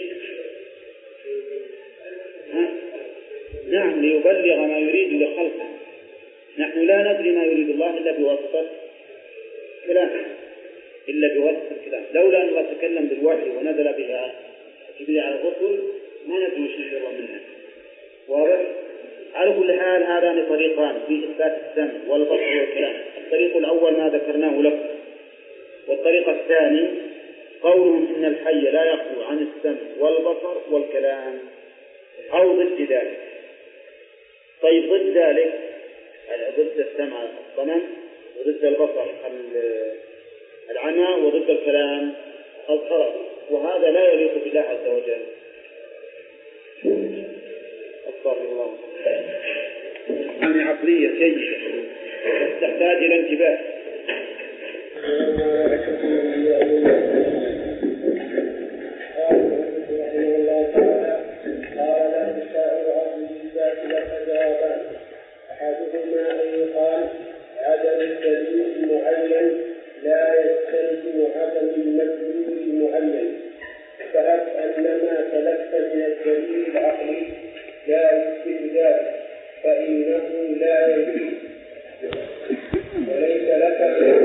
ها؟ نعم ليبلغ ما يريد لخلقه. نحن لا ندري ما يريد الله إلا بواسطة كلام، إلا بواسطة الكلام. لولا أن الله تكلم بالوحي ونزل بها جبريل على الرسل ما ندري وش يريد الله منها. واضح؟ على كل حال هذان طريقان في إثبات السمع والبصر والكلام. الطريق الأول ما ذكرناه لكم، والطريق الثاني قولهم إن الحي لا يخلو عن السمع والبصر والكلام أو ضد ذلك. طيب ضد ذلك ضد السمع الصمم، وضد البصر العمى، وضد الكلام الخرق، وهذا لا يليق بالله عز وجل. أستغفر الله. يعني عقلية جيدة تحتاج إلى انتباه. أحدهما أن يقال عدم الدليل المعين لا يستلزم عدم المدلول المعين، فهب أنما تلف من الدليل العقلي لا الاستدلال فإنه لا يجوز، وليس لك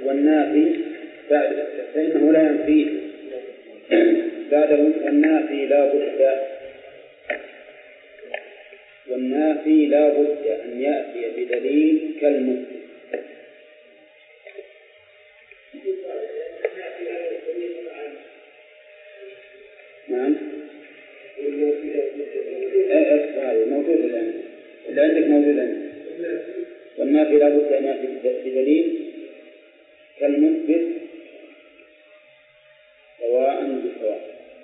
والنافي بعد فإنه لا ينفيه بعده والنافي لا بد والنافي لا بد أن يأتي بدليل كالمثبت. نعم موجود الآن اللي عندك موجود الآن. والنافي لا بد أن يأتي بدليل كالمثبت سواء بسواء.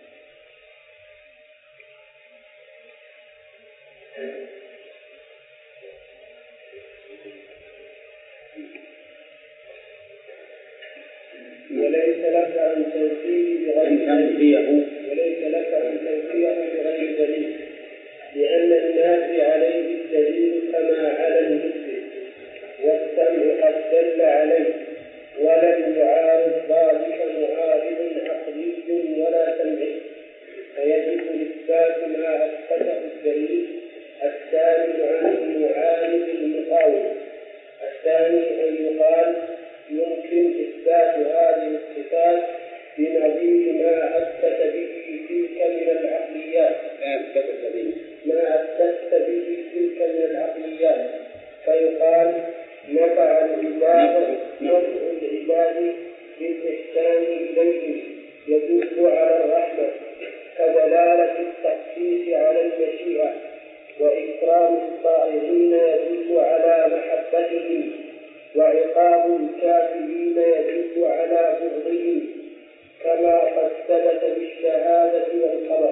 وليس لك أن تنفيه بغير وليس لك أن تنفيه بغير دليل لأن النافي عليه الدليل كما على المثبت والسمع قد دل عليه ولم يعارض ذلك معارض عقلي ولا سمعي فيجب إثبات ما أثبته الدليل الثاني عن المعارض المقاوم. الثاني أن يقال يمكن إثبات هذه الصفات بنظير ما أثبت به تلك من العقليات ما أثبت به تلك من العقليات فيقال نفع العباد نفع العباد بالإحسان إليهم يدل على الرحمة كدلالة التخصيص على المشيئة وإكرام الطائعين يدل على محبتهم وعقاب الكافرين يدل على بغضهم كما قد ثبت بالشهادة والخبر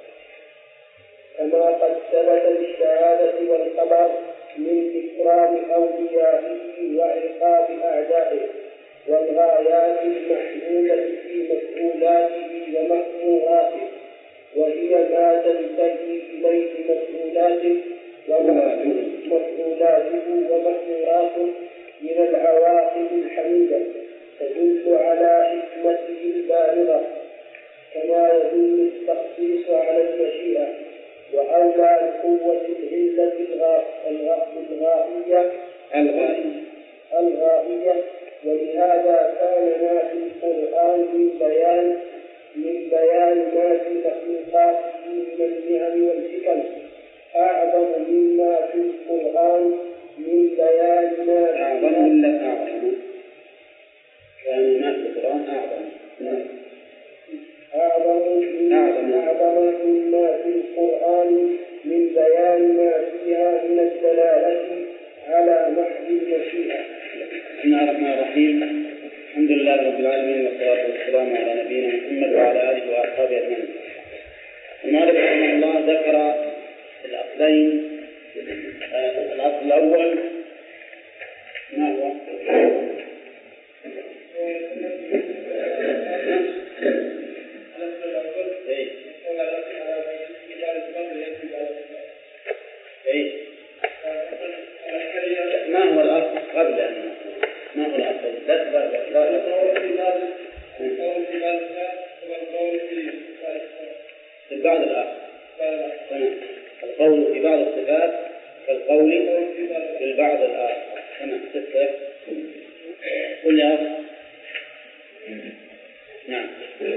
كما قد ثبت بالشهادة والخبر من إكرام أوليائه وعقاب أعدائه والغايات المحمودة في مفعولاته ومأموراته وهي ما تنتهي إليه مفعولاته ومفعولاته ومأموراته من العواقب الحميدة تدل على حكمته البالغة كما يدل التخصيص على المشيئة وأولى القوة العلة الغائية الغائية ولهذا كان ما في القرآن من بيان من بيان ما في مخلوقاته من النعم والحكم أعظم مما في القرآن من بيان ما أعظم ولا أعظم؟ كان ما في القرآن أعظم أعظم أعظم مما في القرآن من بيان ما فيها من الدلالة على محض المشيئة. بسم الله الرحمن الرحيم. الحمد لله رب العالمين والصلاة والسلام على نبينا محمد وعلى آله وأصحابه أجمعين. المؤلف رحمه الله ذكر الأصلين. الأصل الأول ما هو؟ ما هو الأصل قبل أن ما هو الأصل؟ لا تبرر لا في بعض الآخر القول في بعض الصفات كالقول في البعض الآخر كما تذكر قل يا أخي. نعم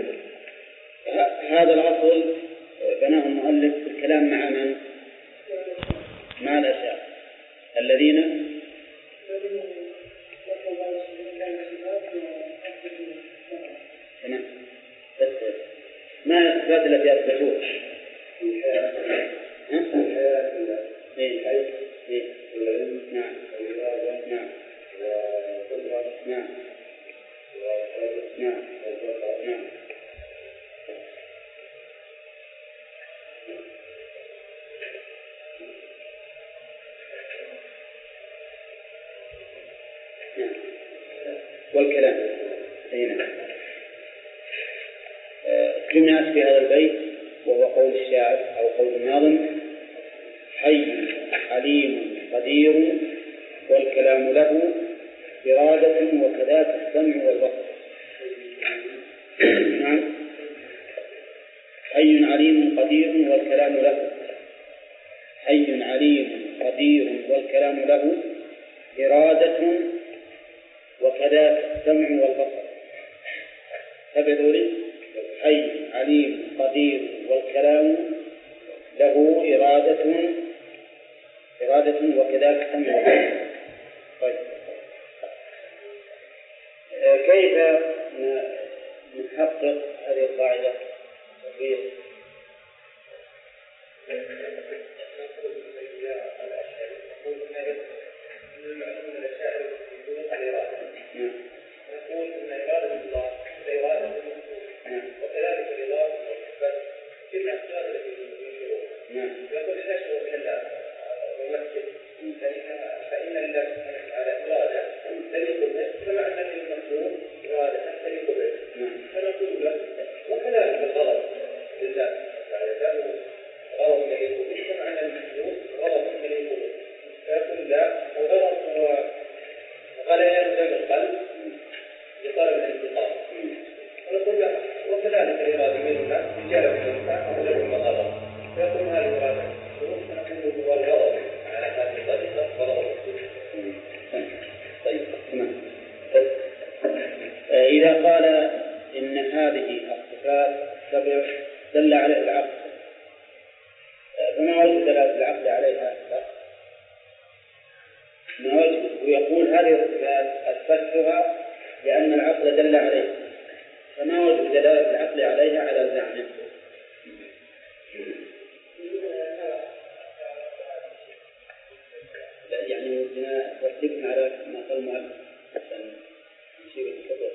هذا الأصل بناه المؤلف في الكلام مع من؟ مع الأشاعرة الذين ما الأثبات التي أثبتوها؟ نعم نعم نعم نعم نعم والكلام هنا جمعت في هذا البيت وهو قول الشاعر أو قول الناظم حي عليم قدير والكلام له إرادة وكذاك السمع والبصر. نعم حي عليم قدير والكلام له حي عليم قدير والكلام له إرادة وكذاك السمع والبصر تبذل حي عليم قدير، والكلام له إرادة إرادة وكذلك سمع والبصر. طيب كيف نحقق هذه القاعدة؟ نقول أن إرادة الله إرادة وكذلك الإرادة جمع الإرادة التي يقول الأشهر من الله ومسجد فإن الله سبحانه وتعالى إرادة تليق به كما أن المخلوق إرادة تليق به، فنقول له وكذلك الغضب لله تعالى غضب تليق به كما أن المخلوق غضب تليق به، فيقول لا الغضب هو غليان دم القلب لطلب الانتقام، ونقول له وكذلك الإرادة منها بجانب الإنسان وجب المغضب، فيكون هذه الإرادة ونقول هو الغضب على هذه الطريقة غضب. طيب تمام. إذا قال إن هذه الصفات السبع دل عليها العقل، فما وجه دلالة العقل عليها؟ ما وجه؟ ويقول هذه الصفات أثبتها لأن العقل دل عليها، فما وجه دلالة العقل عليها على زعمه؟ يعني بدنا ترتيبنا على ما قال المؤلف عشان نشير الكتاب.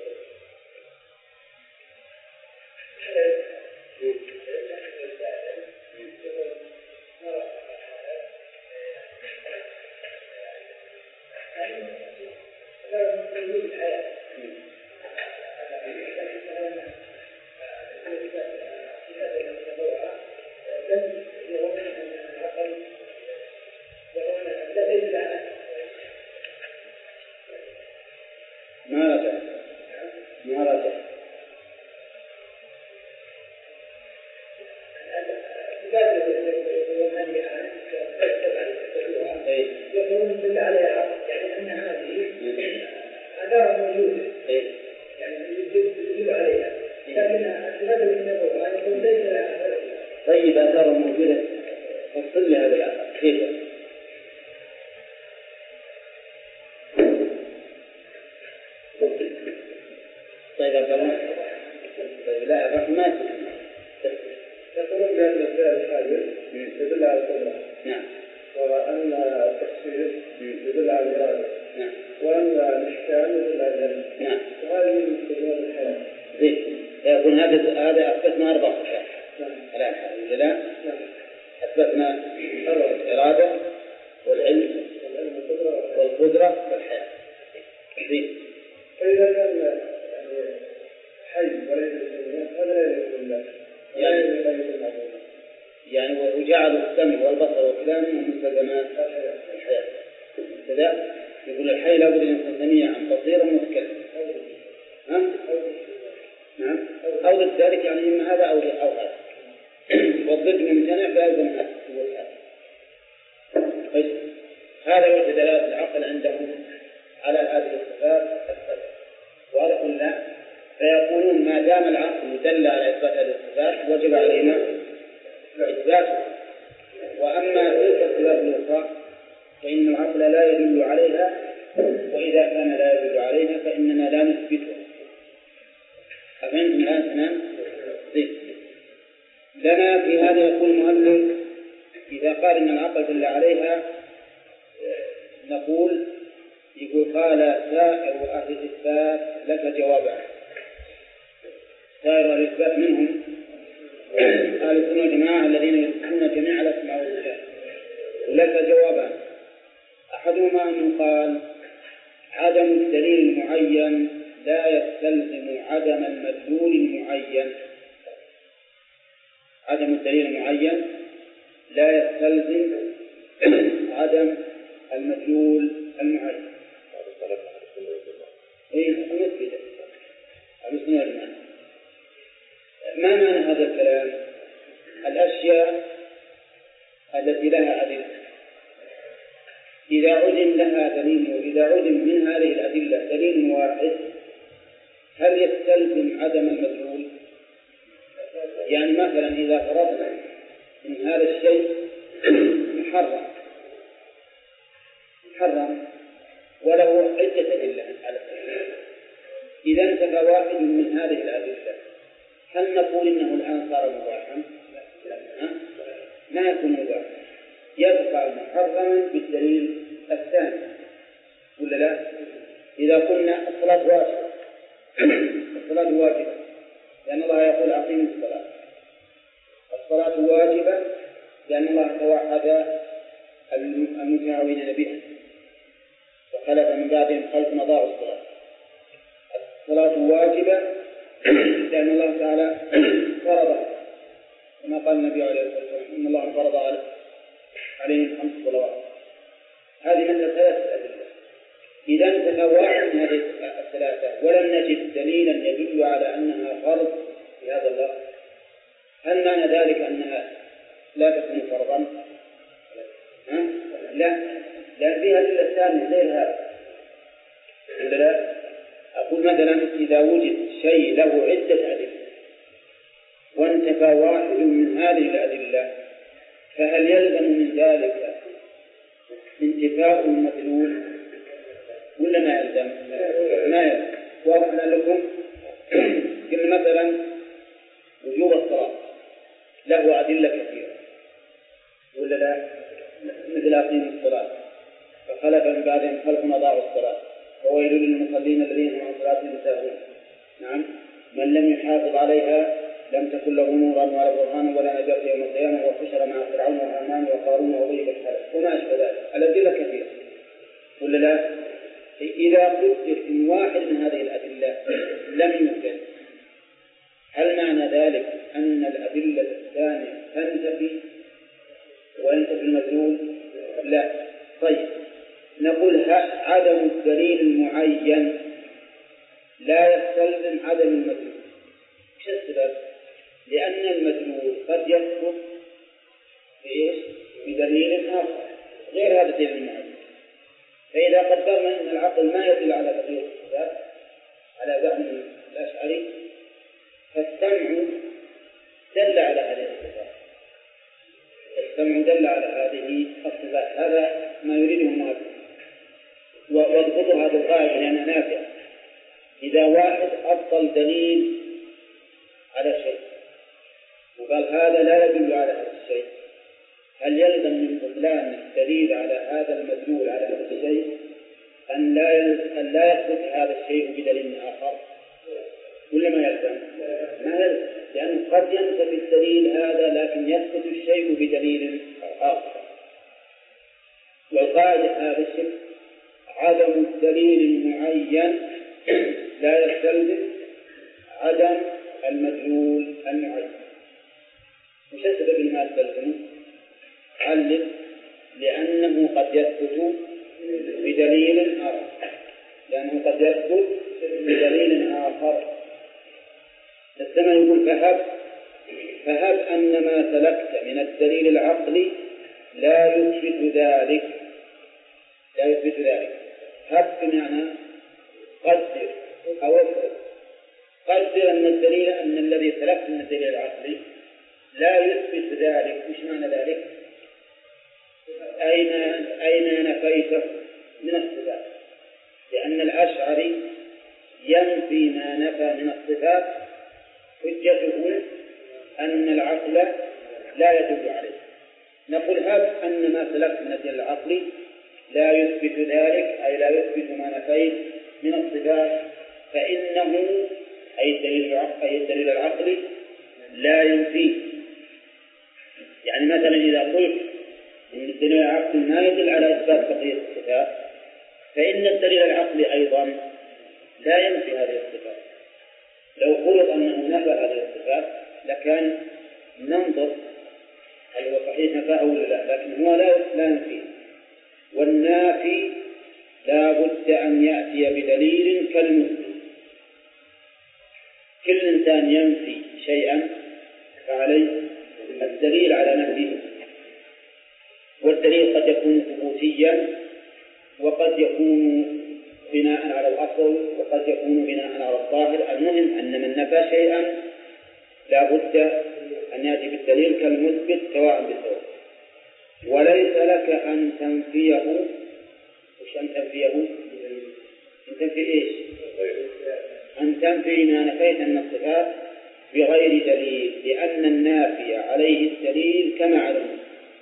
ما رجع ما رجع يقولون بالله عليها يعني أن هذه أداة موجودة يعني يدل عليها، لكنها أثبت بالنبوة يقول ليس لها. طيب آثار موجودة فصل لي هذا الآثار كيف؟ طيب أقول طيب لا أقول ما يقولون بأن الفعل الحادث يدل على القدرة، نعم، وأن التفسير يدل على الإرادة، نعم، وأن الإحكام يدل على العلم، نعم، وهذه من كلمات الحياة. زين يقول هذا هذا أثبتنا أربع صفات الآن الحمد لله، أثبتنا الإرادة والعلم والقدرة والحياة. زين فإذا كان يعني حي وليس بالله هذا لا يكون الله، يعني يعني وجعل السمع والبصر والكلام من مستلزمات الحياة كذا. يقول الحي لابد أن يكون سميعا بصيرا متكلما، ها؟ نعم، أو ضد ذلك يعني إما هذا أو أو هذا، والضد ممتنع فلازم هذا. هذا وجه دلالة العقل عندهم على هذه الصفات السبع، وهذا قلنا فيقولون ما دام العقل دل على إثبات هذه الصفات وجب علينا إثباتها، وأما تلك الصفات الأخرى فإن العقل لا يدل عليها، وإذا كان لا يدل عليها فإننا لا نثبتها. أفهمتم الآن؟ تمام؟ لنا في هذا يقول المؤلف إذا قال إن العقل دل عليها نقول يقول قال سائر أهل الإثبات لك جوابان. سائر أهل الإثبات منهم أهل السنة والجماعة الذين يثبتون جميع الأسماء والصفات لك جوابان. أحدهما أن قال عدم الدليل المعين لا يستلزم عدم المدلول المعين. عدم الدليل المعين لا يستلزم عدم المدلول المعين. إيه مثل المسلم. ما معنى هذا الكلام؟ الأشياء التي لها أدلة إذا عدم لها دليل، وإذا عدم من هذه الأدلة دليل واحد عدم المدلول؟ يعني مثلا إذا فرضنا إن هذا الشيء محرم محرم وله عدة أدلة على التحريم، إذا انتفى واحد من هذه الأدلة هل نقول إنه الآن صار مباحا؟ ما يكون مباحا، يبقى محرما بالدليل الثاني ولا لا؟ إذا قلنا الصلاة واجبة الصلاة واجبة لأن الله يقول أقيموا الصلاة، الصلاة واجبة لأن الله توعد المتعاونين بها وخلف من بعدهم خلف أضاعوا الصلاة. الصلاة واجبة لأن الله تعالى فرضها كما قال النبي عليه الصلاة والسلام إن الله فرض عليهم خمس صلوات. هذه مثل ثلاثة أدلة. إذا انتهى واحد من هذه الثلاثة ولم نجد دليلا يدل على أنها فرض في هذا اللفظ، هل معنى ذلك أنها لا تكون فرضا؟ ها؟ لا، لأن فيها أدلة ثانية غير هذا. لا، أقول مثلا إذا وجد شيء له عدة أدلة وانتفى واحد من هذه الأدلة فهل يلزم من ذلك انتفاء المدلول ولا ما يلزم؟ ما يلزم. وأنا لكم قلنا مثلا وجوب الصلاة له أدلة كثيرة ولا لا؟ مثل أقيموا الصلاة فخلف من بعدهم خلف أضاعوا الصلاة وويل للمصلين الذين هم عن صلاتهم ساهون. نعم، من لم يحافظ عليها لم تكن له نورا ولا برهانا ولا نجاة يوم القيامة وحشر مع فرعون وهامان وقارون وأبي بن وما أشبه ذلك. الأدلة كثيرة ولا لا؟ إذا قلت إن واحد من هذه الأدلة لم يوجد هل معنى ذلك أن الأدلة الثانية تنتفي وينتفي المدلول؟ لا. طيب نقول عدم الدليل المعين لا يستلزم عدم المدلول. ايش السبب؟ لأن المدلول قد يثبت بإيش؟ بدليل آخر غير هذا الدليل المعين. فإذا قدرنا أن العقل ما يدل على تغيير الصفات على زعم الأشعري فالسمع دل على هذه الصفات، السمع دل على هذه الصفات. هذا ما يريده المؤلف واضبطوا هذه القاعدة لأنها نافعة. إذا واحد أبطل دليل على شيء وقال هذا لا يدل على هذا الشيء هل يلزم من بطلان الدليل على هذا المدلول على هذا الشيء أن لا أن لا يثبت هذا الشيء بدليل آخر ولا ما يلزم؟ ما يلزم، لأن قد ينتفي الدليل هذا لكن يثبت الشيء بدليل آخر. والقاعدة هذا الشيء عدم الدليل المعين لا يستلزم عدم المدلول المعين. وش السبب ما يستلزمه؟ علل لأنه قد يثبت بدليل آخر لأنه قد يثبت بدليل آخر. الزمن يقول فهب فهب أن ما سلكت من الدليل العقلي لا يثبت ذلك لا يثبت ذلك. هب بمعنى قدر أو افرض. قدر أن الدليل أن الذي سلكت من الدليل العقلي لا يثبت ذلك. مش معنى ذلك؟ أين أين نفيته من الصفات؟ لأن الأشعري ينفي ما نفى من الصفات حجته أن العقل لا يدل عليه. نقول هب أن ما سلكت من الدليل العقلي لا يثبت ذلك أي لا يثبت ما نفيت من الصفات فإنه أي الدليل أي الدليل العقلي لا ينفي. يعني مثلا إذا قلت إن الدليل العقلي ما يدل على إثبات بقية الصفات فإن الدليل العقلي أيضا لا ينفي هذه الصفات. لو فرض أنه نفى هذه الصفات لكان ننظر هل هو صحيح نفاه ولا لا، لكن هو لا لا ينفي. والنافي لا بد أن يأتي بدليل كالمثبت. كل إنسان ينفي شيئا فعليه الدليل على نفيه، والدليل قد يكون ثبوتيا وقد يكون بناء على الأصل وقد يكون بناء على الظاهر المهم أن من نفى شيئا لا بد أن يأتي بالدليل كالمثبت سواء بسواء، وليس لك أن تنفيه. وش أن تنفيه؟ أن تنفي إيش؟ أن تنفي ما نفيت من الصفات بغير دليل، لأن النافي عليه الدليل كما علم.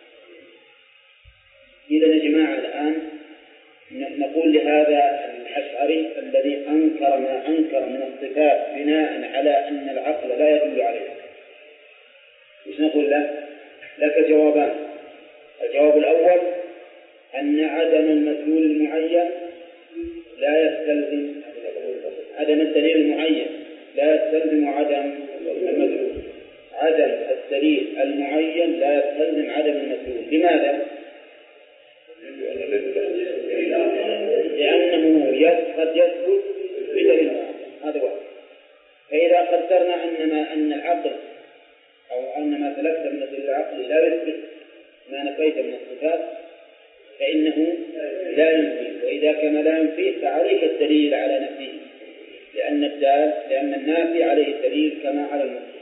إذا يا جماعة الآن نقول لهذا الأشعري الذي أنكر ما أنكر من الصفات بناء على أن العقل لا يدل عليه، وش نقول له؟ لك جوابان. الجواب الأول أن عدم المدلول المعين لا يستلزم عدم الدليل المعين لا يستلزم عدم المدلول. عدم الدليل المعين لا يستلزم عدم المدلول. لماذا؟ لأنه قد يثبت بدليل هذا واحد. فإذا قدرنا أن ما أن العقل أو أن ما سلكت من الدليل العقلي لا يثبت ما نفيت من الصفات فإنه لا ينفي، وإذا كان لا ينفي فعليك الدليل على نفيه، لأن الدال لأن النافي عليه الدليل كما على المثبت.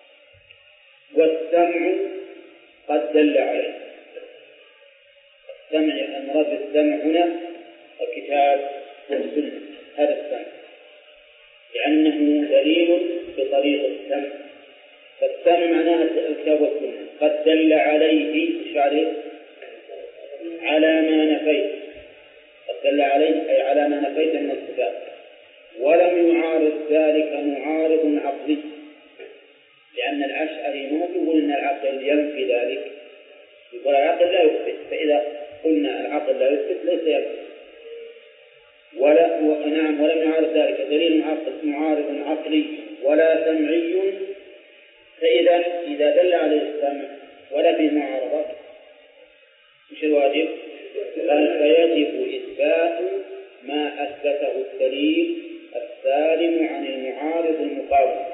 والسمع قد دل عليه. السمع المراد بالسمع هنا الكتاب والسنة، هذا السمع لأنه دليل بطريق السمع، فالسمع معناه الكتاب والسنة. قد دل عليه عليه على ما نفيت، قد دل عليه أي على ما نفيت من الصفات، ولم يعارض ذلك معارض عقلي، لأن الأشعري مو يقول أن العقل ينفي ذلك، يقول العقل لا يثبت. فإذا قلنا العقل لا يثبت ليس يثبت، ولا نعم ولم يعارض ذلك دليل معارض عقلي ولا سمعي. فإذا إذا دل عليه السمع ولا به معارضة مش الواجب؟ فيجب إثبات ما أثبته الدليل السالم عن المعارض المقاوم.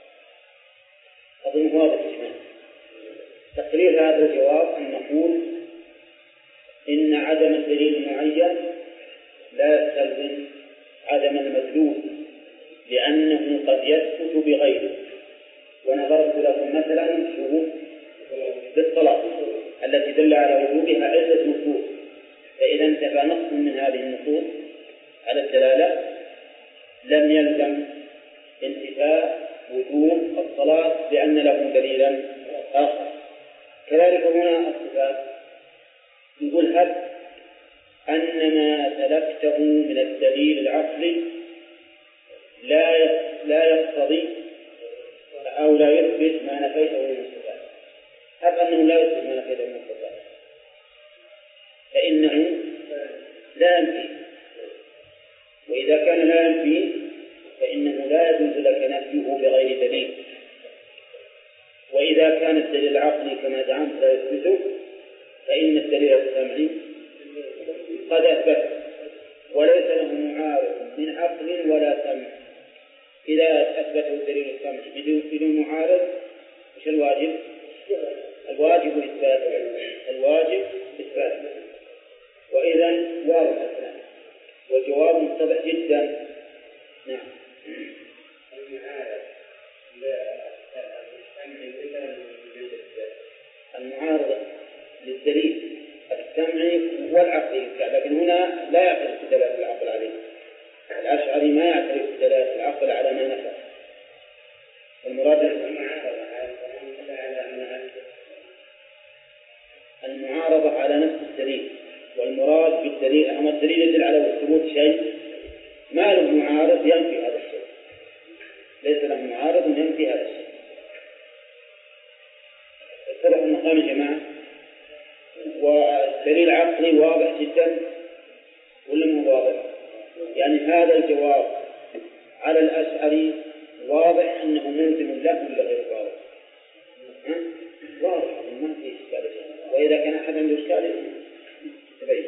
أظن هذا الإجماع. تقرير هذا الجواب أن نقول إن عدم الدليل المعين لا يستلزم عدم المدلول، لأنه قد يثبت بغيره. ونظرت لكم مثلا شروط بالصلاة التي دل على وجوبها عدة نصوص، فإذا انتفى نص من هذه النصوص على الدلالة لم يلزم انتفاء وجوب الصلاة لأن له دليلا آخر. كذلك هنا الصفات يقول هب أن ما سلكته من الدليل العقلي لا لا يقتضي أو لا يثبت ما نفيته من الصفات. هب أنه لا يثبت ما نفيته من الصفات فإنه لا ينفي، وإذا كان لا ينفي فإنه لا يجوز لك نفيه بغير دليل. وإذا كان الدليل العقلي كما زعمت لا يثبته فإن الدليل السمعي قد أثبت وليس له معارض من عقل ولا سمع. إذا أثبته الدليل السمعي بدون معارض مش الواجب؟ الواجب إثباته، الواجب إثباته. وإذا واضح الكلام والجواب متبع جدا. نعم. المعارضة للدليل السمعي والعقلي، لكن هنا لا يعترف بدلالة العقل عليه. الأشعري ما يعترف بدلالة العقل على ما نفى. المراد المعارضة على نفس الدليل، والمراد بالدليل أما الدليل يدل على ثبوت شيء ما له معارض ينفي هذا الشيء، ليس له معارض ينفي هذا الشيء. اتضح المقام يا جماعة. والدليل عقلي واضح جدا ولا مو واضح؟ يعني هذا الجواب على الأشعري واضح أنه ملزم له ولا غير واضح؟ واضح ما في إشكال. وإذا كان أحد عنده إشكال تبين.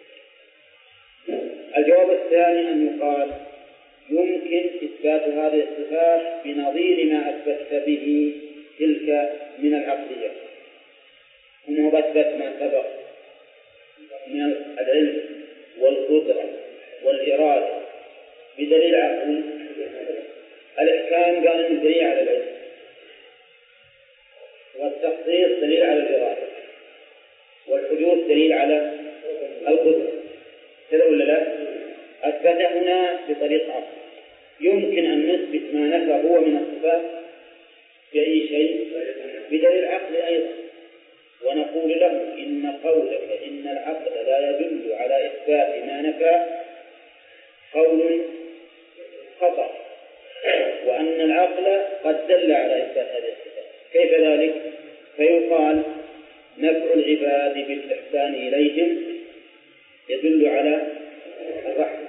الجواب الثاني أن يقال يمكن إثبات هذه الصفات بنظير ما أثبت به تلك من العقلية، وهو أثبت ما سبق من العلم والقدرة والإرادة بدليل عقلي. نثبت ما نفى هو من الصفات بأي شيء؟ بدليل العقل أيضا، ونقول له إن قولك إن العقل لا يدل على إثبات ما نفى قول خطأ، وأن العقل قد دل على إثبات هذه الصفات. كيف ذلك؟ فيقال نفع العباد بالإحسان إليهم يدل على الرحمة،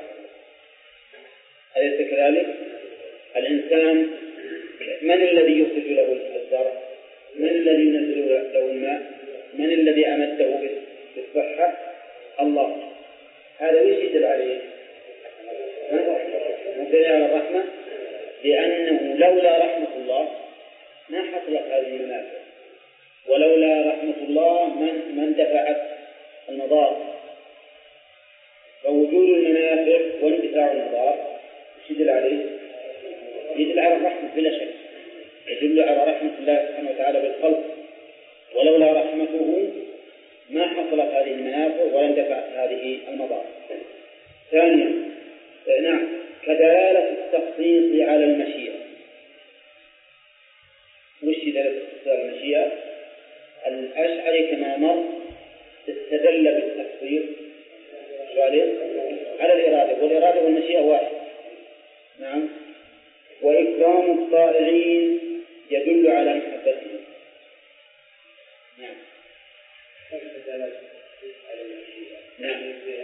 أليس كذلك؟ الإنسان من الذي يخرج له الزرع؟ من الذي ينزل له الماء؟ من الذي أمده بالصحة؟ الله. هذا ايش يدل عليه؟ يدل على الرحمة، لأنه لولا رحمة الله ما حصلت هذه المنافع، ولولا رحمة الله من من دفعت المضار. فوجود المنافع واندفاع المضار يدل عليه؟ يدل على الرحمة بلا شك، يدل على رحمة الله سبحانه وتعالى بالخلق، ولولا رحمته ما حصلت هذه المنافع ولا اندفعت هذه المضار. ثانيا، نعم، كدلالة التخصيص على المشيئة. وش دلالة التخصيص على المشيئة؟ الأشعري كما مر استدل بالتخصيص على الإرادة، والإرادة والمشيئة واحد. نعم. وإكرام الطائعين يدل على محبتهم. نعم. نعم.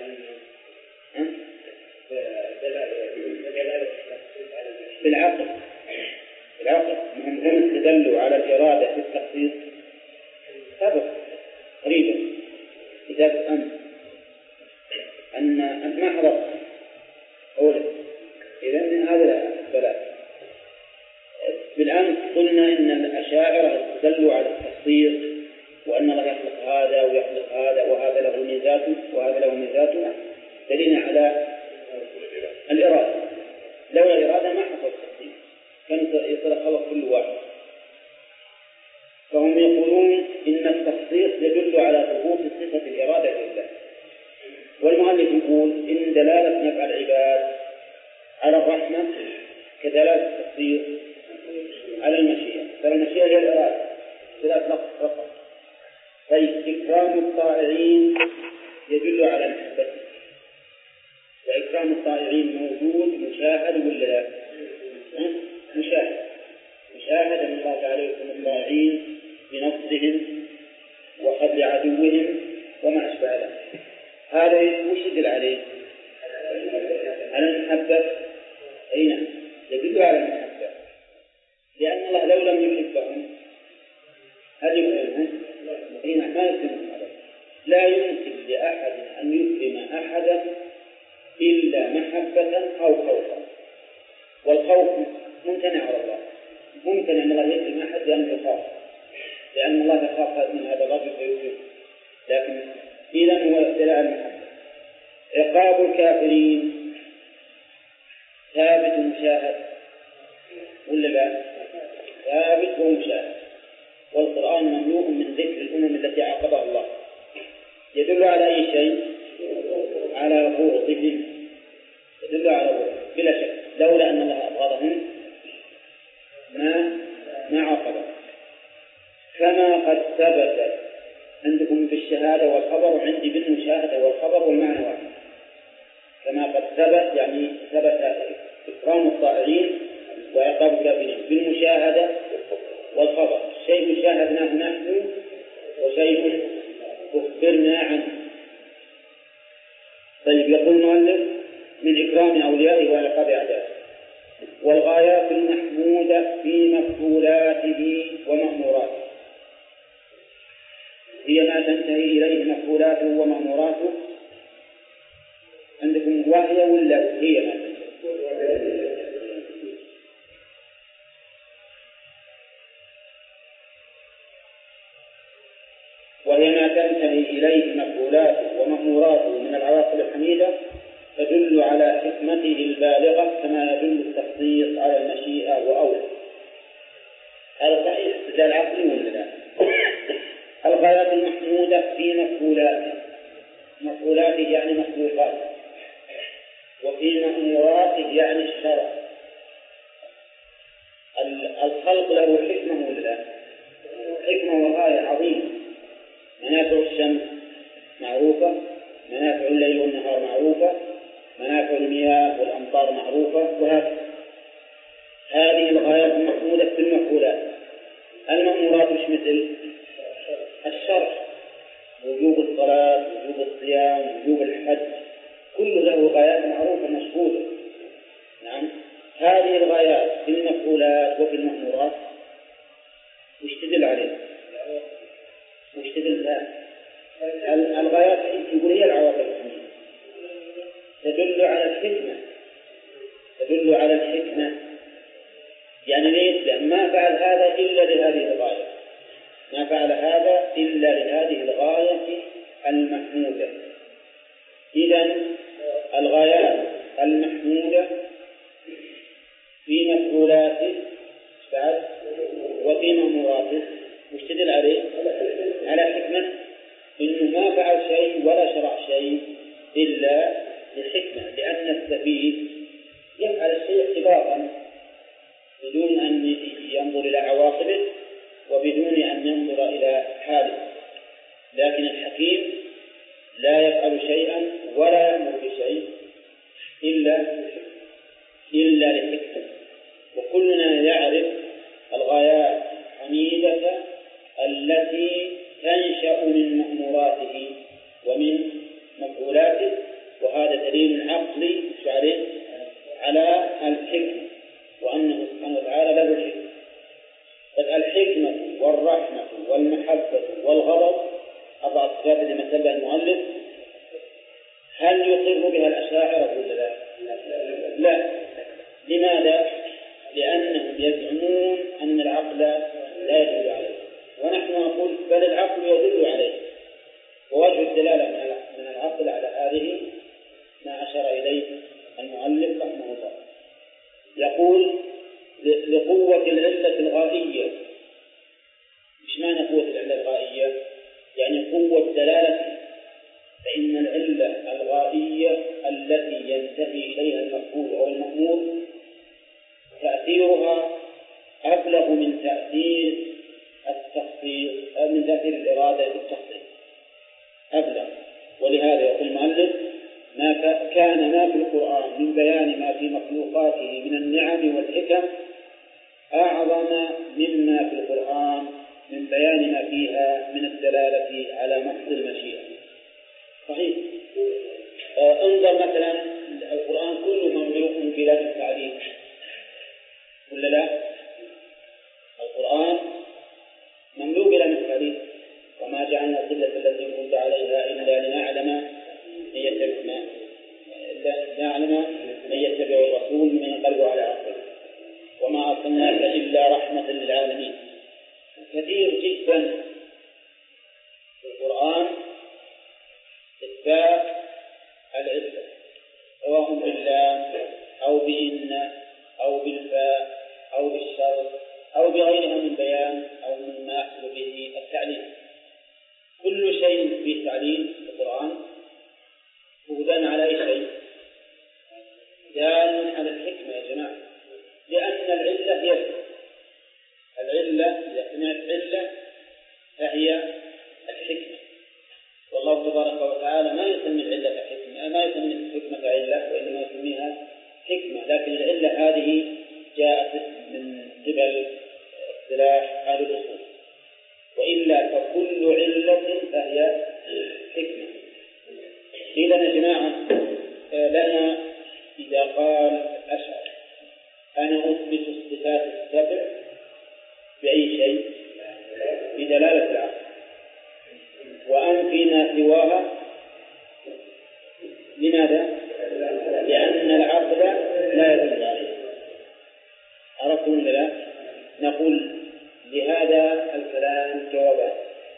بالعقل بالعقل هم هم استدلوا على الإرادة في التخصيص سبق قريبا كتاب أمس أن أنت ما حضرت أولا، إذن هذا بلاء. بالأمس قلنا إن الأشاعرة استدلوا على التخصيص، وأن الله يخلق هذا ويخلق هذا وهذا له ميزات وهذا له ميزات، دليل على الإرادة. لولا الإرادة ما حصل التخصيص، كان يصل خلق كل واحد. فهم يقولون إن التخصيص يدل على ثبوت صفة الإرادة لله. والمؤلف يقول إن دلالة نفع العباد على الرحمة كدلالة التخصيص على المشيئة، فالمشيئة هي الإرادة ثلاث نقص فقط. طيب إكرام الطائعين يدل على محبته، وإكرام الطائعين موجود مشاهد ولا لا؟ مشاهد مشاهد أن الله تعالى يكرم الطائعين بنصرهم وخذل عدوهم وما أشبه ذلك. هذا وش يدل عليه؟ على المحبة. أي نعم، يدل على المحبة، لأن الله لو لم يحبهم هل يكرمهم؟ أي نعم، ما يكرمهم أبدا. لا يمكن لأحد أن يكرم أحدا إلا محبة أو خوفا، والخوف ممتنع على الله. ممكن أن الله يكرم أحد لأنه يخاف، لأن الله يخاف من هذا الرجل فيكرمه، لكن إذا هو ابتلاء المحبة. عقاب الكافرين ثابت ومشاهد ولا لا؟ ثابت ومشاهد، والقرآن مملوء من ذكر الأمم التي عاقبها الله. يدل على أي شيء؟ على بغضهم، يدل على بغضهم بلا شك. لولا أن الله أبغضهم ما ما عاقبهم. كما قد ثبت عندكم بالشهادة والخبر، وعندي بالمشاهدة والخبر والمعنى واحد. كما قد ثبت يعني ثبت إكرام الطائعين وعقاب الكافرين بالمشاهدة والخبر. شيء شاهدناه نحن وشيء أخبرنا عنه. طيب يقول المؤلف من إكرام أوليائه وعقاب أعدائه. والغايات المحمودة في مقبولاته ومأموراته هي ما تنتهي إليه مقبولاته ومأموراته. عندكم وهي ولا هي ما تنتهي؟ وهي ما تنتهي إليه مقبولاته ومأموراته من العواقب الحميدة، تدل على حكمته البالغة كما يدل التخصيص على المشيئة وأولى. هذا صحيح استدلال عقلي ولا لا؟ الغايات المحمودة في مفعولاته، مفعولاته يعني مخلوقاته، وفي مأموراته يعني الشرع. الخلق له حكمة ولا لا؟ حكمة وغاية عظيمة. منافع الشمس معروفة، منافع الليل والنهار معروفة، منافع المياه والأمطار معروفة، وهكذا. هذه الغايات المحمودة في المفعولات. المأمورات مش مثل الشرع، وجوب الصلاة، وجوب الصيام، وجوب الحج، كل له غايات معروفة مشهودة. نعم، هذه الغايات في المفعولات وفي المأمورات وش تدل عليه؟ وش تدل لها؟ الغايات يقول هي العواقب الحميدة، تدل على الحكمة، تدل على الحكمة. يعني ليش؟ لأن ما فعل هذا إلا لهذه الغاية، ما فعل هذا إلا لهذه الغاية المحمودة. إذن الغايات المحمودة في مفعولاته بعد وفي مأموراته وش تدل عليه؟ على حكمة، إنه ما فعل شيء ولا شرع شيء إلا لحكمة، لأن السفيه يفعل الشيء اعتباطا بدون أن ينظر إلى عواقبه وبدون أن ينظر إلى حاله، لكن الحكيم لا يفعل شيئا ولا يأمر بشيء إلا إلا لحكمة. وكلنا يعرف الغايات الحميدة التي تنشأ من مأموراته ومن مفعولاته، وهذا دليل عقلي على الحكمة، وأنه سبحانه وتعالى له الحكمة. فالحكمة والرحمة والمحبة والغضب أربع صفات لما سبق المؤلف، هل يقر بها الأشاعرة ولا لا؟ لا. لماذا؟ لأنهم يزعمون أن العقل لا يدل عليه، ونحن نقول بل العقل يدل عليه. ووجه الدلالة من العقل على هذه ما أشار إليه المؤلف رحمه الله. يقول لقوة العلة الغائية. مش معنى قوة العلة الغائية؟ يعني قوة دلالة. فإن العلة الغائية التي ينتهي إليها المفعول أو المأمور تأثيرها أبلغ من تأثير التخصيص، من تأثير الإرادة بالتخصيص أبلغ. ولهذا يقول المؤلف ما كان ما في القرآن من بيان ما في مخلوقاته من النعم والحكم أعظم مما في القرآن من بيان ما فيها من الدلالة على محض المشيئة. صحيح. آه انظر مثلا القرآن كله مملوء بلا التعليم ولا لا؟ القرآن مملوء بلا التعليم. وما جعلنا القبلة التي كنت عليها إلا لنعلم من يتبع نعلم من يتبع الرسول من ينقلب على عقله وما أرسلناك إلا رحمة للعالمين. كثير جدا في القرآن إثبات العلة سواء باللام أو بإن أو بالفاء أو بالشرط أو بغيرها من بيان أو مما يحصل به التعليم. كل شيء فيه تعليم في القرآن وبدأنا على أي شيء دال على الحكمة يا جماعة، لأن العلة هي العلة إذا سمعت علة فهي الحكمة. والله تبارك وتعالى ما يسمي العلة حكمة، ما يسمي الحكمة علة، وإنما يسميها حكمة. لكن العلة هذه جاءت من قبل اصطلاح أهل الأصول، وإلا فكل علة فهي حكمة. إذا يا جماعة لنا إذا قال الأشعر أنا أثبت الصفات السبع بأي شيء؟ بدلالة العقل، وأنفي ما سواها. لماذا؟ لأن العقل لا يدل عليه. عرفتم ولا لا؟ نقول لهذا الكلام جوابان.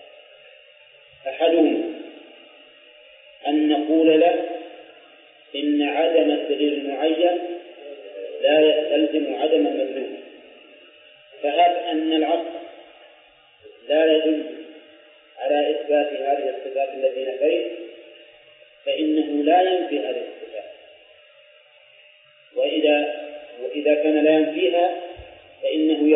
أحدهما أن نقول له إن عدم الدليل المعين لا يستلزم عدم المدلول، فهب أن العقل لا يدل على إثبات هذه الصفات التي نفيت فإنه لا ينفي هذه الصفات، وإذا وإذا كان لا ينفيها فإنه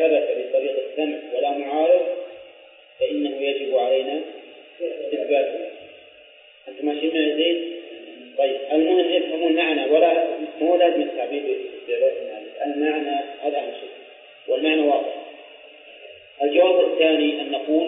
ثبت بطريق السمع ولا معارض فإنه يجب علينا إثباته. أنتم ماشيين من زين؟ طيب المهم يفهمون معنى ولا مو لازم التعبير بالعبارة المعنى هذا أهم شيء والمعنى واضح. الجواب الثاني أن نقول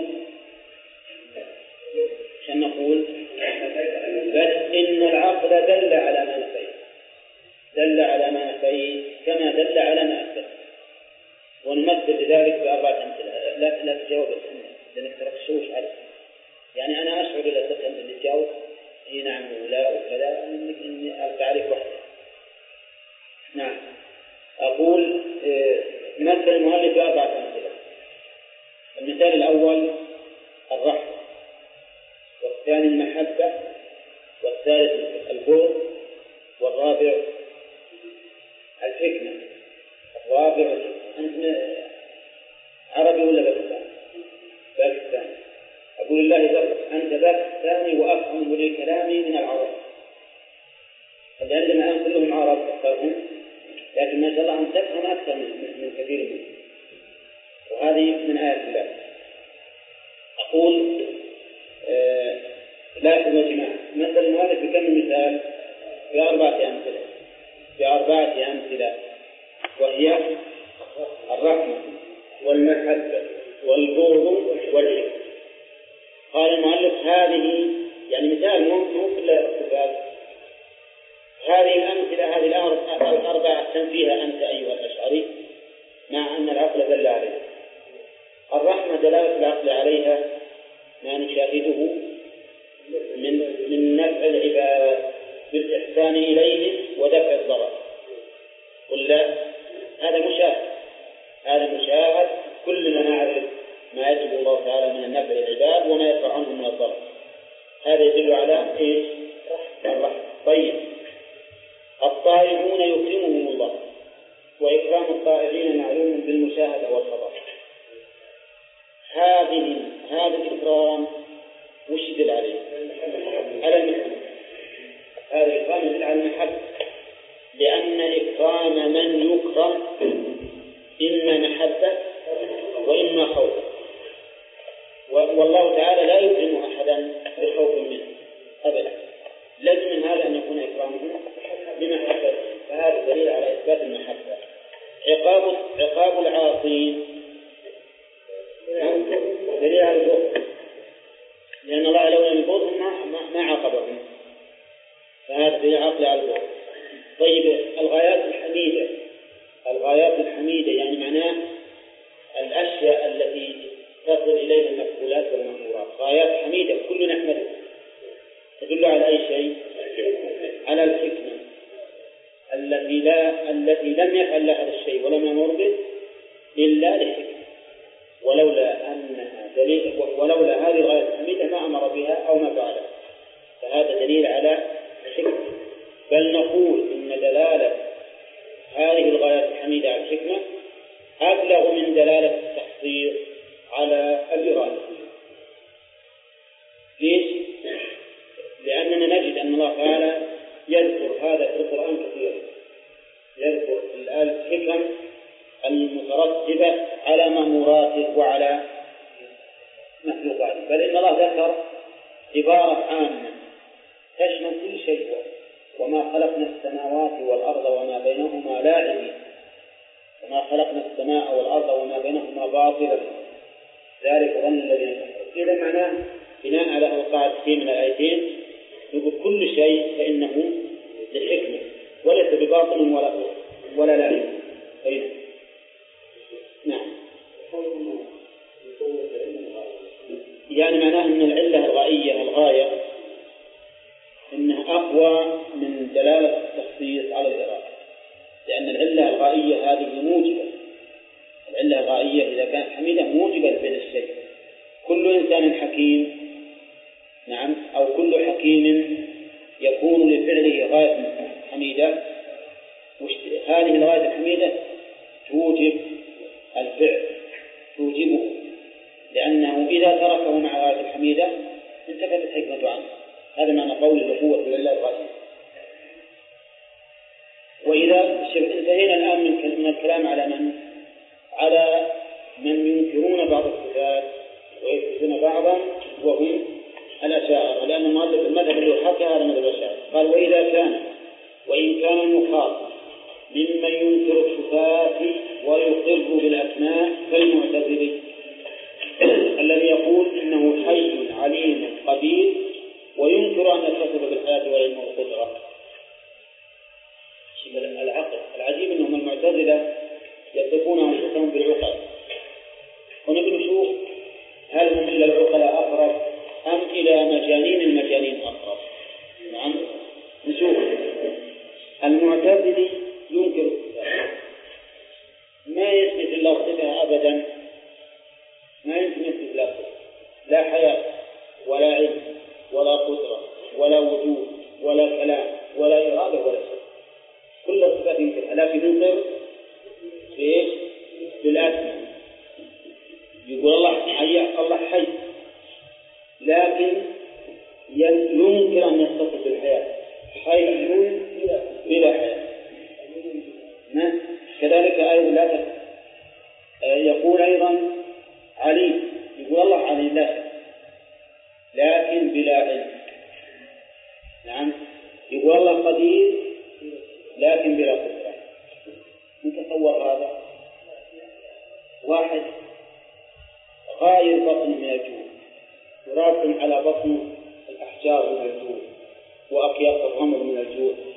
أن نقول بل إن العقل دل على ما نفيه دل على ما نفيه كما دل على ما أثبت، ونمثل ذلك بأربعة أمثلة. لا لا تجاوب لأنك تركشوش عليه، يعني أنا أشعر إذا تفهم اللي تجاوب إيه نعم ولا وكذا إني أرجع عليك وحده. نعم أقول مثل المؤلف بأربعة أمثلة. المثال الأول الرحمة، والثاني المحبة، والثالث البغض، والرابع الحكمة. الرابع أنت عربي ولا باكستاني؟ باكستاني. أقول الله ذلك أنت باكستاني وأفهم لكلامي من العرب، لأن الآن كلهم عرب أكثرهم، لكن ما شاء الله أن تفهم أكثر من كثير منهم، وهذه من آيات الله. أقول آه لاحظوا يا جماعة مثل المؤلف بكم مثال؟ بأربعة أمثلة بأربعة أمثلة وهي الرحمة والمحبة والبغض والحكمة. قال المؤلف هذه يعني مثال مو كل مثال، هذه الأمثلة هذه الأربعة تنفيها أنت أيها الأشعري مع أن العقل دل عليها. الرحمة دلالة العقل عليها ما نشاهده من من نفع العباد بالإحسان إليهم ودفع الضرر، ولا هذا مشاهد هذا مشاهد كلنا نعرف ما يجب الله تعالى من النفع للعباد وما يدفع عنهم من الضرر، هذا يدل على إيش؟ الرحمة. طيب الطائعون يكرمهم الله، وإكرام الطائعين معلوم بالمشاهدة والخبر. هذه هذا الإكرام وش يدل عليه؟ على المحبة. هذا الإكرام يدل على المحبة، لأن إكرام من يكرم إما محبة وإما خوف، والله تعالى لا يكرم أحدا بخوف منه أبدا، لازم من هذا أن يكون إكرامه بمحبة، فهذا دليل على إثبات المحبة. عقاب عقاب العاصين دليل على البغض، لأن الله لو لم يبغضهم ما ما عاقبهم، فهذا دليل عقلي على البغض. طيب الغايات الحميدة الغايات الحميدة يعني معناه الأشياء التي تصل إليها المقبولات والمأمورات، غايات حميدة كل نحمده، تدل على أي شيء؟ على الحكمة التي لا التي لم يفعل لها هذا الشيء ولم يمر به إلا لحكمة، ولولا أنها دليل ولولا هذه الغاية الحميدة ما أمر بها أو ما فعلها، فهذا دليل على الحكمة. بل نقول إن دلالة هذه الغايات الحميدة على الحكمة أبلغ من دلالة التحصيل على الإرادة. ليش؟ لأننا نجد أن الله تعالى يذكر هذا في القرآن كثيرا، يذكر الحكم المترتبة على مأموراته وعلى مخلوقاته، بل إن الله ذكر عبارة عامة تشمل كل شيء: وما خلقنا السماوات والأرض وما بينهما لاعبين، وما خلقنا السماء والأرض وما بينهما باطلا، ذلك ظن الذين كفروا. إذا معناه بناء على القاعدتين من الآيتين يقول كل شيء فإنه لحكمة وليس بباطل ولا ولا لاعب. طيب نعم، يعني معناه أن العلة الغائية الغاية إنها أقوى من دلالة التخصيص على الإرادة، لأن العلة الغائية هذه موجبة، العلة الغائية إذا كانت حميدة موجبة لفعل الشيء. كل إنسان حكيم، نعم، أو كل حكيم يكون لفعله غاية حميدة، هذه الغاية الحميدة توجب الفعل، توجبه، لأنه إذا تركه مع غاية الحميدة انتفت الحكمة عنه. هذا معنى قول الأخوة بالله الغاية. وإذا انتهينا الآن من الكلام على من؟ على من ينكرون بعض الصفات ويثبتون بعضا وهم الأشاعرة، لأن المؤلف المذهب اللي حكى هذا مذهب الأشاعرة. قال وإذا كان وإن كان المخاطب ممن ينكر الصفات ويقر بالأسماء كالمعتزلي الذي يقول إنه حي عليم قدير وينكر أن يتصف بالحياة والعلم والقدرة. العقل العجيب أنهم المعتزلة يصفون أنفسهم بالعقل، ونبي نشوف هل هم إلى العقلاء أقرب أم إلى مجانين المجانين أقرب. نعم نشوف. المعتزلي ينكر الصفات، ما يثبت الله صفة أبدا، ما يمكن يثبت الله صفة، لا حياة ولا علم ولا قدرة ولا وجود ولا كلام ولا إرادة ولا شيء، كل الصفات ينكرها، لكن ينكر بإيش؟ بالأسماء. يقول الله حي، الله حي، لكن ينكر أن يتصف بالحياة، حي بلا حياة. كذلك أيضا لا يقول أيضا عليم، يقول الله عليم لا، لكن بلا علم. نعم يقول الله قدير لكن بلا قدرة. نتصور هذا واحد غاير بطن من الجوع وراسم على بطن الأحجار من الجوع وأكياس الرمل من الجوع